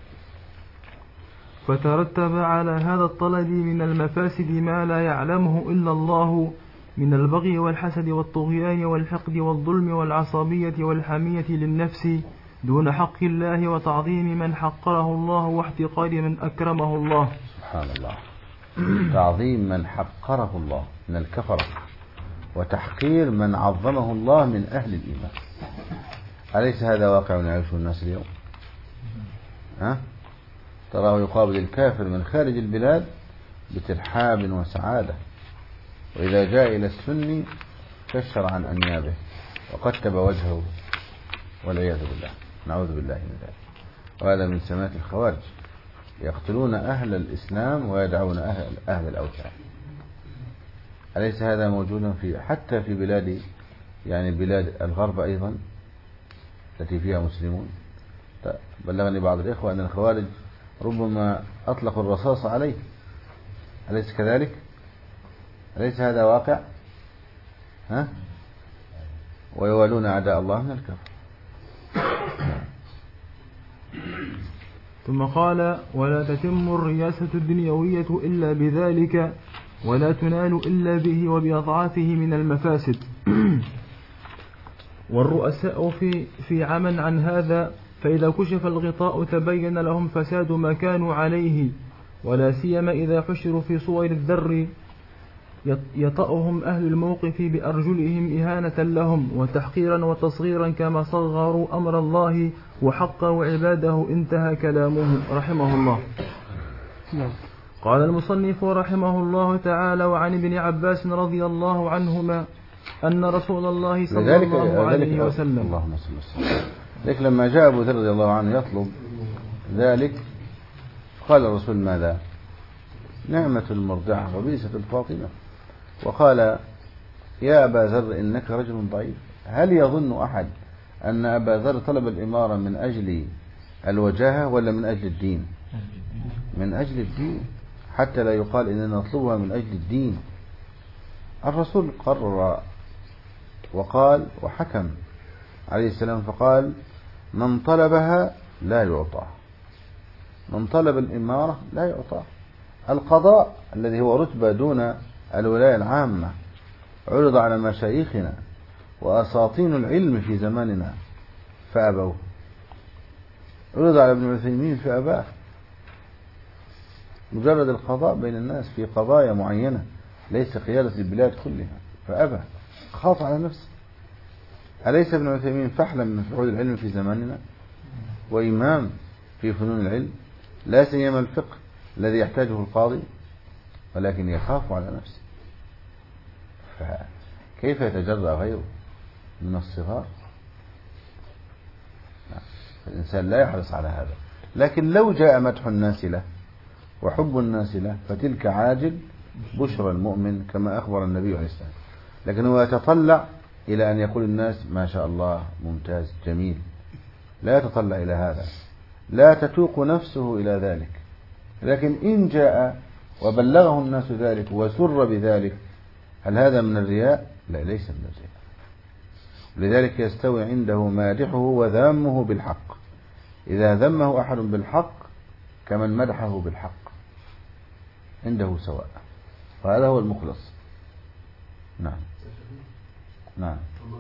فترتب على هذا الطلب من المفاسد ما لا يعلمه إلا الله من البغي والحسد والطغيان والحقد والظلم والعصبية والحمية للنفس دون حق الله، وتعظيم من حقره الله واحتقار من أكرمه الله. سبحان الله. تعظيم من حقره الله من الكفرة، وتحقير من عظمه الله من أهل الإيمان. أليس هذا واقع يعيشه الناس اليوم؟ ها؟ تراه يقابل الكافر من خارج البلاد بترحاب وسعادة، وإذا جاء إلى السني كشر عن أنيابه وقتب وجهه والعياذ بالله، نعوذ بالله من ذلك. وهذا من سمات الخوارج، يقتلون أهل الإسلام ويدعون أهل, أهل الأوثان. أليس هذا موجودا في حتى في بلاد يعني بلاد الغرب أيضا التي فيها مسلمون؟ بلغني بعض الإخوة أن الخوارج ربما أطلقوا الرصاص عليه. أليس كذلك؟ أليس هذا واقع؟ ها؟ ويوالون أعداء الله من الكفر. ثم قال: ولا تتم الرياسة الدنيوية إلا بذلك، ولا تنال إلا به وبأضعافه من المفاسد. والرؤساء في في عمى عن هذا، فإذا كشف الغطاء تبين لهم فساد ما كانوا عليه، ولا سيما إذا حشروا في صور الذر يطأهم أهل الموقف بأرجلهم إهانة لهم وتحقيرا وتصغيرا كما صغروا أمر الله وحقوا عباده. انتهى كلامه رحمه الله. قال المصنف رحمه الله تعالى: وعن ابن عباس رضي الله عنهما أن رسول الله صلى الله عليه وسلم اللهم صل وسلم لذلك لما جاء أبو ذر رضي الله عنه يطلب ذلك قال الرسول: ماذا؟ نعمة المرضعة وبئسة الفاطمة. وقال: يا أبا ذر إنك رجل ضعيف. هل يظن أحد أن أبا ذر طلب الإمارة من أجل الوجاهة ولا من أجل الدين؟ من أجل الدين، حتى لا يقال إننا نطلبها من أجل الدين. الرسول قرر وقال وحكم عليه السلام فقال: من طلبها لا يعطى، من طلب الإمارة لا يعطى. القضاء الذي هو رتبة دون الولاية العامة عرض على مشايخنا وأساطين العلم في زماننا فأبوه، عرض على ابن عثيمين فأباه. مجرد القضاء بين الناس في قضايا معينة ليس قيادة البلاد كلها فأبى، خاف على نفسه. أليس ابن عثيمين فحلا من فحول العلم في زماننا وإمام في فنون العلم، لا سيما الفقه الذي يحتاجه القاضي، ولكن يخاف على نفسه. فكيف يتجرأ غيره من الصغار؟ الإنسان لا يحرص على هذا. لكن لو جاء مدح الناس له وحب الناس له فتلك عاجل بشرى المؤمن كما أخبر النبي عليه السلام. لكن هو يتطلع إلى أن يقول الناس: ما شاء الله، ممتاز، جميل. لا يتطلع إلى هذا، لا تتوق نفسه إلى ذلك. لكن إن جاء وبلغه الناس ذلك وسر بذلك، هل هذا من الرياء؟ لا، ليس من الرياء. لذلك يستوي عنده مادحه وذامه بالحق. إذا ذمه أحد بالحق كمن مدحه بالحق عنده سواء، وهذا هو المخلص. نعم نعم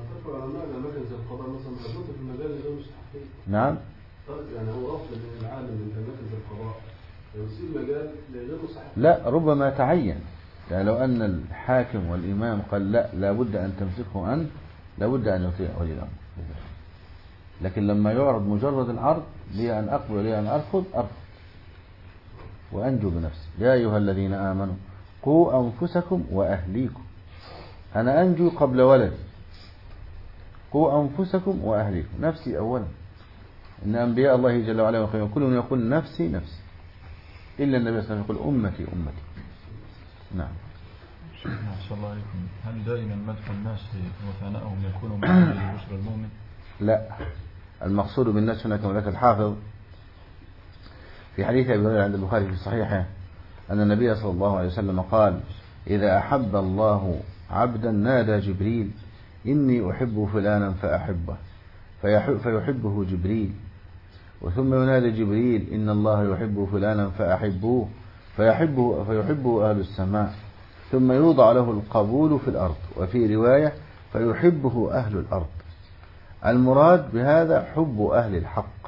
نعم يعني هو رفض العالم من مركز القضاء يسيب مجال لغير مستحق. لا، ربما تعين. يعني لو أن الحاكم والإمام قال: لا، لابد أن تمسكه أنت، لابد أن يطيع ولي الأمر. لكن لما يعرض مجرد العرض، لي أن أقبل لي أن أرفض أرفض وأنجو بنفسي. يا أيها الذين آمنوا قوا أنفسكم وأهليكم. أنا أنجو قبل ولدي. قوا أنفسكم وأهليكم، نفسي أولا. إن أنبياء الله جل وعلا كلهم يقول نفسي نفسي، إلا النبي صلى الله عليه وسلم يقول أمتي أمتي. نعم. ما شاء الله عليكم. هل دائما مدح الناس وثناءهم يكون من أجل بشرى المؤمن؟ لا، المقصود بالناس هنا كما ذكر الحافظ في حديث أبي هريرة عند البخاري في صحيحه أن النبي صلى الله عليه وسلم قال: إذا أحب الله عبدا نادى جبريل: إني أحب فلانا فأحبه، فيحبه جبريل. وثم ينادي جبريل: إن الله يحب فلانا فأحبوه، فيحبه, فيحبه أهل السماء. ثم يوضع له القبول في الأرض، وفي رواية: فيحبه أهل الأرض. المراد بهذا حب أهل الحق.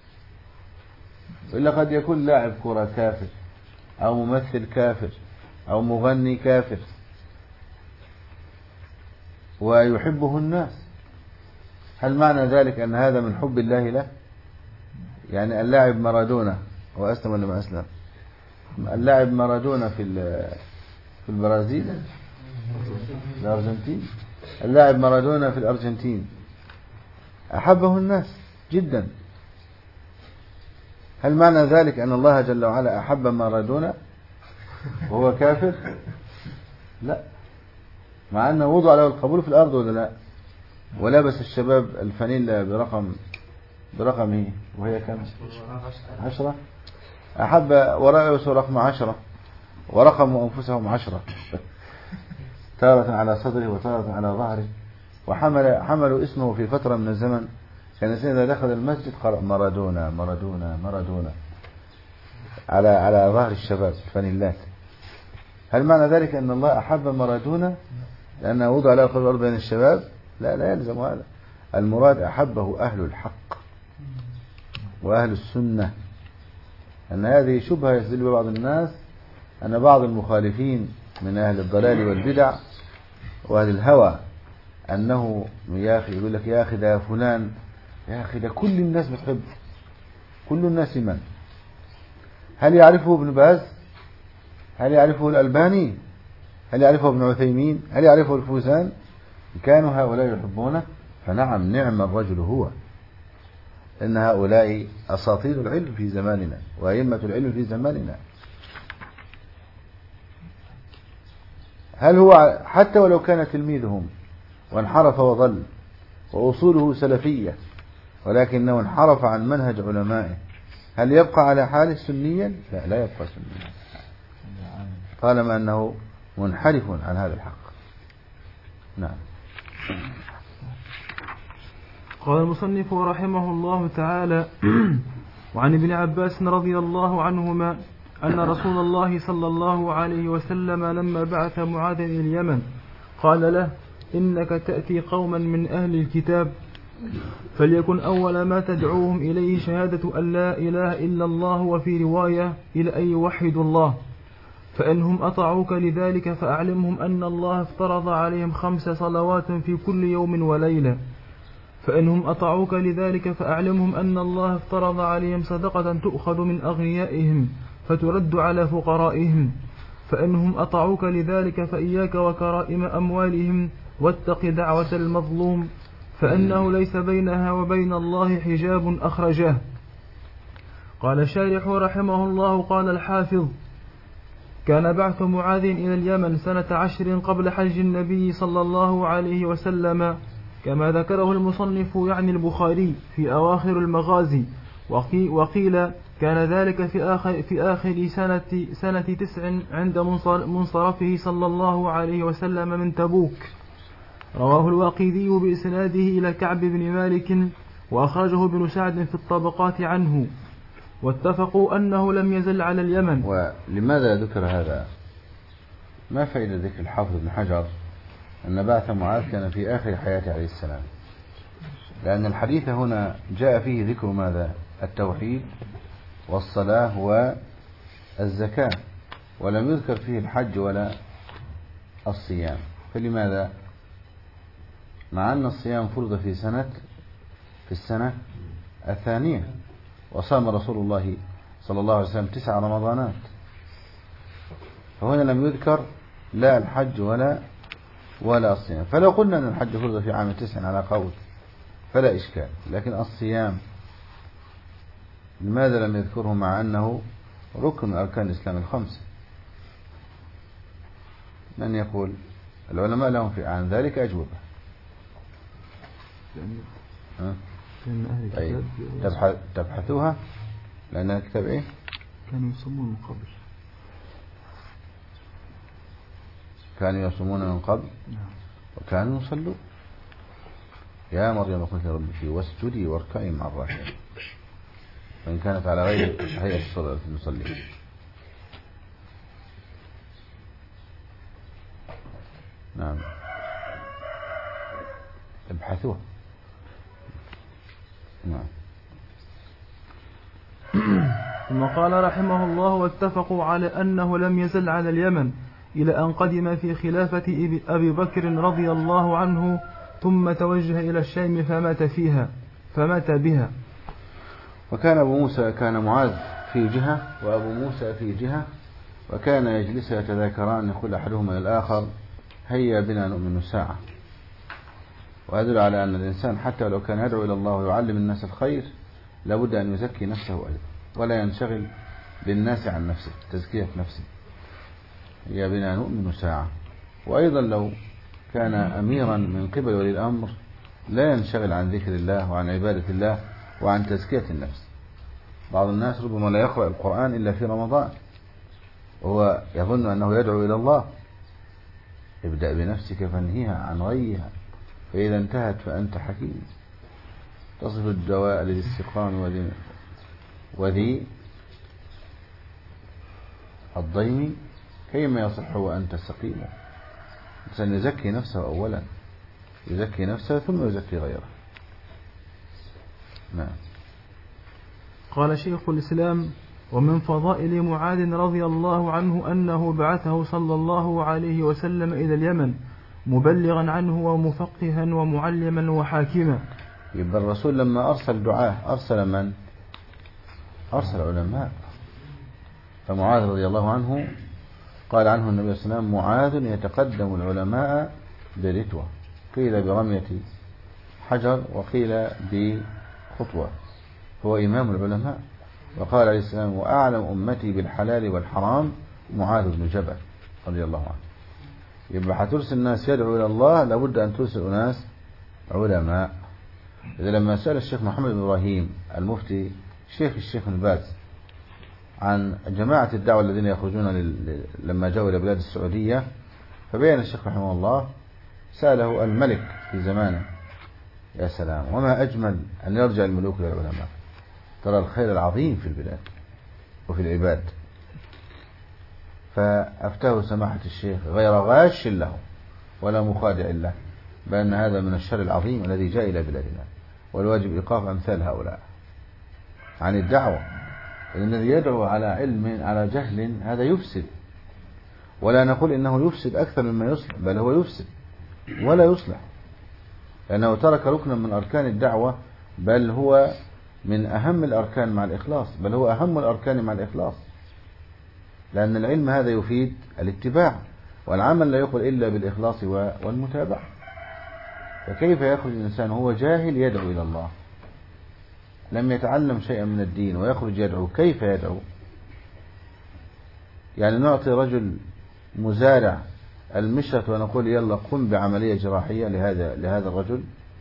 إلا قد يكون لاعب كرة كافر، أو ممثل كافر، أو مغني كافر، ويحبه الناس. هل معنى ذلك أن هذا من حب الله له؟ يعني اللاعب مارادونا، هو أسلم ولا ما أسلم؟ اللاعب مارادونا في في البرازيل، الأرجنتين، اللاعب مارادونا في الأرجنتين أحبه الناس جدا. هل معنى ذلك أن الله جل وعلا أحب مارادونا وهو كافر؟ لا، مع أنه وضع له القبول في الأرض ولا لا؟ ولبس الشباب الفانيلا برقم برقمه وهي كم؟ عشرة. أحب ورأيه رقم عشرة، ورقموا أنفسهم عشرة، تارة على صدره وتارة على ظهره. وحمل حملوا اسمه في فترة من الزمن، كان إذا دخل المسجد قرأ مارادونا مارادونا مارادونا على على ظهر الشباب الفانيلات. هل معنى ذلك أن الله أحب مارادونا لأنه وضع له قبل الأرض بين الشباب؟ لا، لا يلزم هذا. المراد أحبه أهل الحق وأهل السنة أن هذه شبهة يستدل بها بعض الناس أن بعض المخالفين من أهل الضلال والبدع وأهل الهوى أنه يا أخي يقول لك يا أخي ده فلان يا أخي ده كل الناس بتحبه كل الناس من هل يعرفه ابن باز هل يعرفه الألباني هل يعرفه ابن عثيمين هل يعرفه الفوزان كانوا هؤلاء يحبونه فنعم نعم الرجل هو إن هؤلاء أساطير العلم في زماننا وأئمة العلم في زماننا. هل هو حتى ولو كان تلميذهم وانحرف وضل وأصوله سلفية ولكنه انحرف عن منهج علمائه هل يبقى على حاله سنيا؟ لا لا يبقى سنيا طالما أنه منحرف عن هذا الحق. نعم. قال المصنف رحمه الله تعالى وعن ابن عباس رضي الله عنهما أن رسول الله صلى الله عليه وسلم لما بعث معاذ إلى اليمن قال له إنك تأتي قوما من أهل الكتاب فليكن أول ما تدعوهم إليه شهادة أن لا إله إلا الله وفي رواية إلى أن يوحدوا الله فإنهم أطاعوك لذلك فأعلمهم أن الله افترض عليهم خمس صلوات في كل يوم وليلة فإنهم أطاعوك لذلك فأعلمهم أن الله افترض عليهم صدقة تؤخذ من أغنيائهم فترد على فقرائهم فإنهم أطاعوك لذلك فإياك وكرائم أموالهم واتق دعوة المظلوم فإنه ليس بينها وبين الله حجاب أخرجه. قال الشارح رحمه الله قال الحافظ كان بعث معاذ إلى اليمن سنة عشر قبل حج النبي صلى الله عليه وسلم كما ذكره المصنف يعني البخاري في أواخر المغازي وقيل كان ذلك في آخر, في آخر سنة, سنة تسع عند منصرفه صلى الله عليه وسلم من تبوك. رواه الواقدي بإسناده إلى كعب بن مالك وأخرجه ابن سعد في الطبقات عنه واتفقوا أنه لم يزل على اليمن. ولماذا ذكر هذا؟ ما فائدة ذكر الحافظ بن حجر أن بعث معاذ كان في آخر حياته عليه السلام؟ لأن الحديث هنا جاء فيه ذكر ماذا؟ التوحيد والصلاة والزكاة ولم يذكر فيه الحج ولا الصيام. فلماذا؟ مع أن الصيام فرض في سنة في السنة الثانية وصام رسول الله صلى الله عليه وسلم تسع رمضانات فهنا لم يذكر لا الحج ولا ولا الصيام. فلو قلنا أن الحج فرض في عام تسع على قول فلا إشكال لكن الصيام لماذا لم يذكره مع أنه ركن من أركان الإسلام الخمسة؟ من يقول؟ العلماء لهم في عن ذلك أجوبة. طيب تبحث تبحثوها لأن الكتاب إيه؟ كانوا يصومون من قبل كانوا يصومون من قبل وكانوا يصلون يا مريم قلت ربك واسجدي واركعي مع الراكعين وإن كانت على غير هيئة الصلاة المصلين. نعم ابحثوها. نعم. ثم قال رحمه الله واتفقوا على أنه لم يزل على اليمن إلى أن قدم في خلافة أبي بكر رضي الله عنه ثم توجه إلى الشام فمات فيها فمات بها. وكان أبو موسى كان معاذ في جهة وأبو موسى في جهة وكان يجلس يتذاكران يقول أحدهما للآخر هيا بنا نؤمن ساعة. ويدل على أن الإنسان حتى لو كان يدعو إلى الله ويعلم الناس الخير لابد أن يزكي نفسه أيضا ولا ينشغل بالناس عن نفسه تزكية نفسه. هيا بنا نؤمن ساعة. وأيضا لو كان أميرا من قبل ولي الأمر لا ينشغل عن ذكر الله وعن عبادة الله وعن تزكية النفس. بعض الناس ربما لا يقرأ القرآن إلا في رمضان وهو يظن أنه يدعو إلى الله. ابدأ بنفسك فانهيها عن غيها فإذا انتهت فأنت حكيم. تصف الدواء للاستقام وذي, وذي الضيم كيما يصح وأنت سقيم. الإنسان يزكي نفسه أولا يزكي نفسه ثم يزكي غيره. نعم. قال شيخ الإسلام ومن فضائل معاذ رضي الله عنه أنه بعثه صلى الله عليه وسلم إلى اليمن مبلغا عنه ومفقها ومعلما وحاكما. يبقى الرسول لما أرسل دعاه أرسل من؟ أرسل علماء. فمعاذ رضي الله عنه قال عنه النبي صلى الله عليه وسلم معاذ يتقدم العلماء برتوة، قيل برمية حجر وقيل بخطوة، هو إمام العلماء. وقال عليه السلام وأعلم أمتي بالحلال والحرام معاذ بن جبل رضي الله عنه. يبقى هترسل الناس يدعو إلى الله لابد أن ترسل أناس علماء. إذا لما سأل الشيخ محمد بن إبراهيم المفتي شيخ الشيخ بن باز عن جماعة الدعوة الذين يخرجون لل... لما جاءوا إلى بلاد السعودية، فبين الشيخ رحمه الله سأله الملك في زمانه يا سلام وما أجمل أن يرجع الملوك للعلماء، ترى الخير العظيم في البلاد وفي العباد. فأفتاه سماحة الشيخ غير غاش له ولا مخادع له بأن هذا من الشر العظيم الذي جاء إلى بلادنا، والواجب إيقاف أمثال هؤلاء عن الدعوة. الذي يدعو على علم على جهل هذا يفسد، ولا نقول إنه يفسد أكثر مما يصلح، بل هو يفسد ولا يصلح، لأنه ترك ركنا من أركان الدعوة، بل هو من أهم الأركان مع الإخلاص، بل هو أهم الأركان مع الإخلاص، لأن العلم هذا يفيد الاتباع، والعمل لا يقبل إلا بالإخلاص والمتابعة. فكيف يخرج الإنسان هو جاهل يدعو إلى الله، لم يتعلم شيئا من الدين ويخرج يدعو؟ كيف يدعو؟ يعني نعطي رجل مزارع المشرة ونقول يلا قم بعملية جراحية لهذا لهذا الرجل،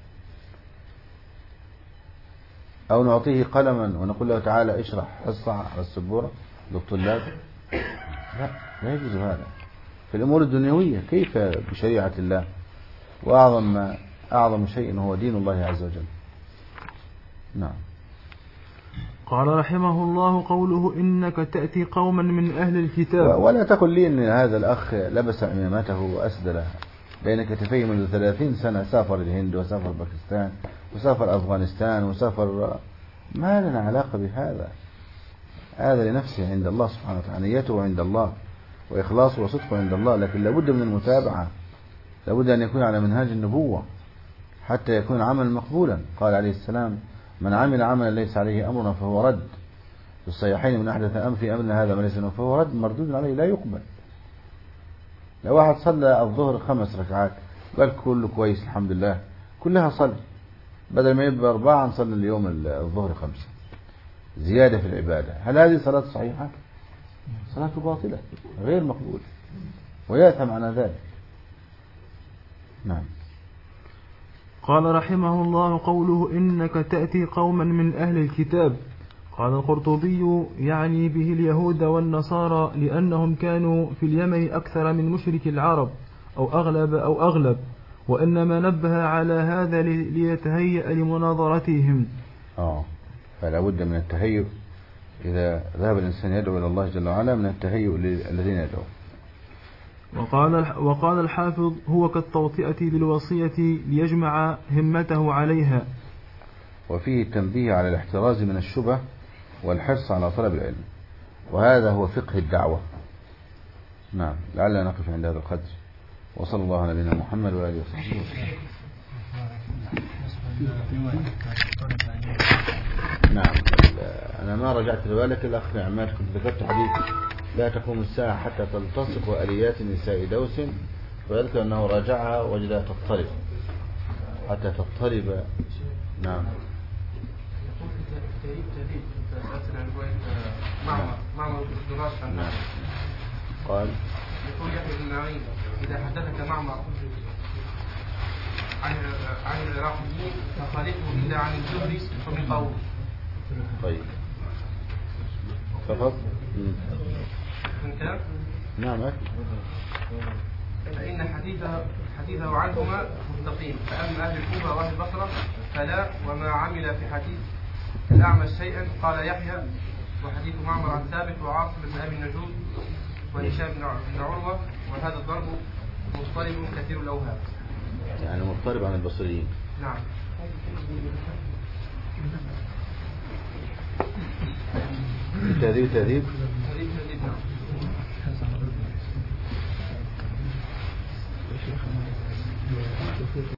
أو نعطيه قلما ونقول له تعالى اشرح حصة على السبورة للطلاب؟ لا، لا يجوز هذا في الأمور الدنيوية. كيف بشريعة الله؟ وأعظم ما أعظم شيء هو دين الله عز وجل. نعم. قال رحمه الله قوله إنك تأتي قوما من أهل الكتاب. ولا تقل لي أن هذا الأخ لبس عمامته وأسدل بين كتفيه منذ ثلاثين سنة، سافر الهند وسافر باكستان وسافر أفغانستان وسافر، ما لنا علاقة بهذا. هذا لنفسه عند الله سبحانه وتعالى، نيته عند الله وإخلاصه وصدقه عند الله، لكن لابد من المتابعة، لابد أن يكون على منهاج النبوة حتى يكون عمل مقبولا. قال عليه السلام من عمل عملا ليس عليه أمرنا فهو رد. في الصحيحين من أحدث أمر في أمرنا هذا ما ليس منه فهو رد، مردود عليه لا يقبل. لو واحد صلى الظهر خمس ركعات قال كله كويس الحمد لله، كلها صلي، بدل ما يبقى أربعة نصلي اليوم الظهر خمسة، زيادة في العبادة. هل هذه صلاة صحيحة؟ صلاة باطلة غير مقبول ويأثم على ذلك. نعم. قال رحمه الله قوله إنك تأتي قوما من أهل الكتاب. قال القرطبي يعني به اليهود والنصارى، لأنهم كانوا في اليمن أكثر من مشرك العرب أو أغلب أو أغلب وإنما نبه على هذا ليتهيأ لمناظرتهم. آه فلا بد من التهيؤ إذا ذهب الإنسان يدعو إلى الله جل وعلا، من التهيؤ للذين يدعو. وقال وقال الحافظ هو كالتوطئة للوصية ليجمع همته عليها. وفيه التنبيه على الاحتراز من الشبه والحرص على طلب العلم، وهذا هو فقه الدعوة. نعم. لعلنا نقف عند هذا القدر، وصلى الله على نبينا محمد وآله وصحبه وسلم. نعم. أنا ما رجعت لذلك الأخ عماد، كنت ذكرت حديث لا تقوم الساعة حتى تلتصق آليات نساء دوس، ويذكر أنه راجعها وجدها تضطرب حتى تضطرب. نعم. نعم. قال يقول يحيى بن معين إذا حدثك معمر عن عن العراقيين فخالفه إلا عن الزهري فمن قول. طيب فقط. من كلام؟ نعم. فإن حديثه حديثه عنهما مستقيم، فأما أهل الكوفة وأهل البصرة فلا، وما عمل في حديث الأعمش شيئا. قال يحيى وحديث معمر عن ثابت وعاصم بن أبي النجود وهشام بن عروة، وهذا الضرب مضطرب كثير الأوهام. يعني مضطرب عن البصريين. نعم. تهذيب تهذيب تهذيب تهذيب نعم.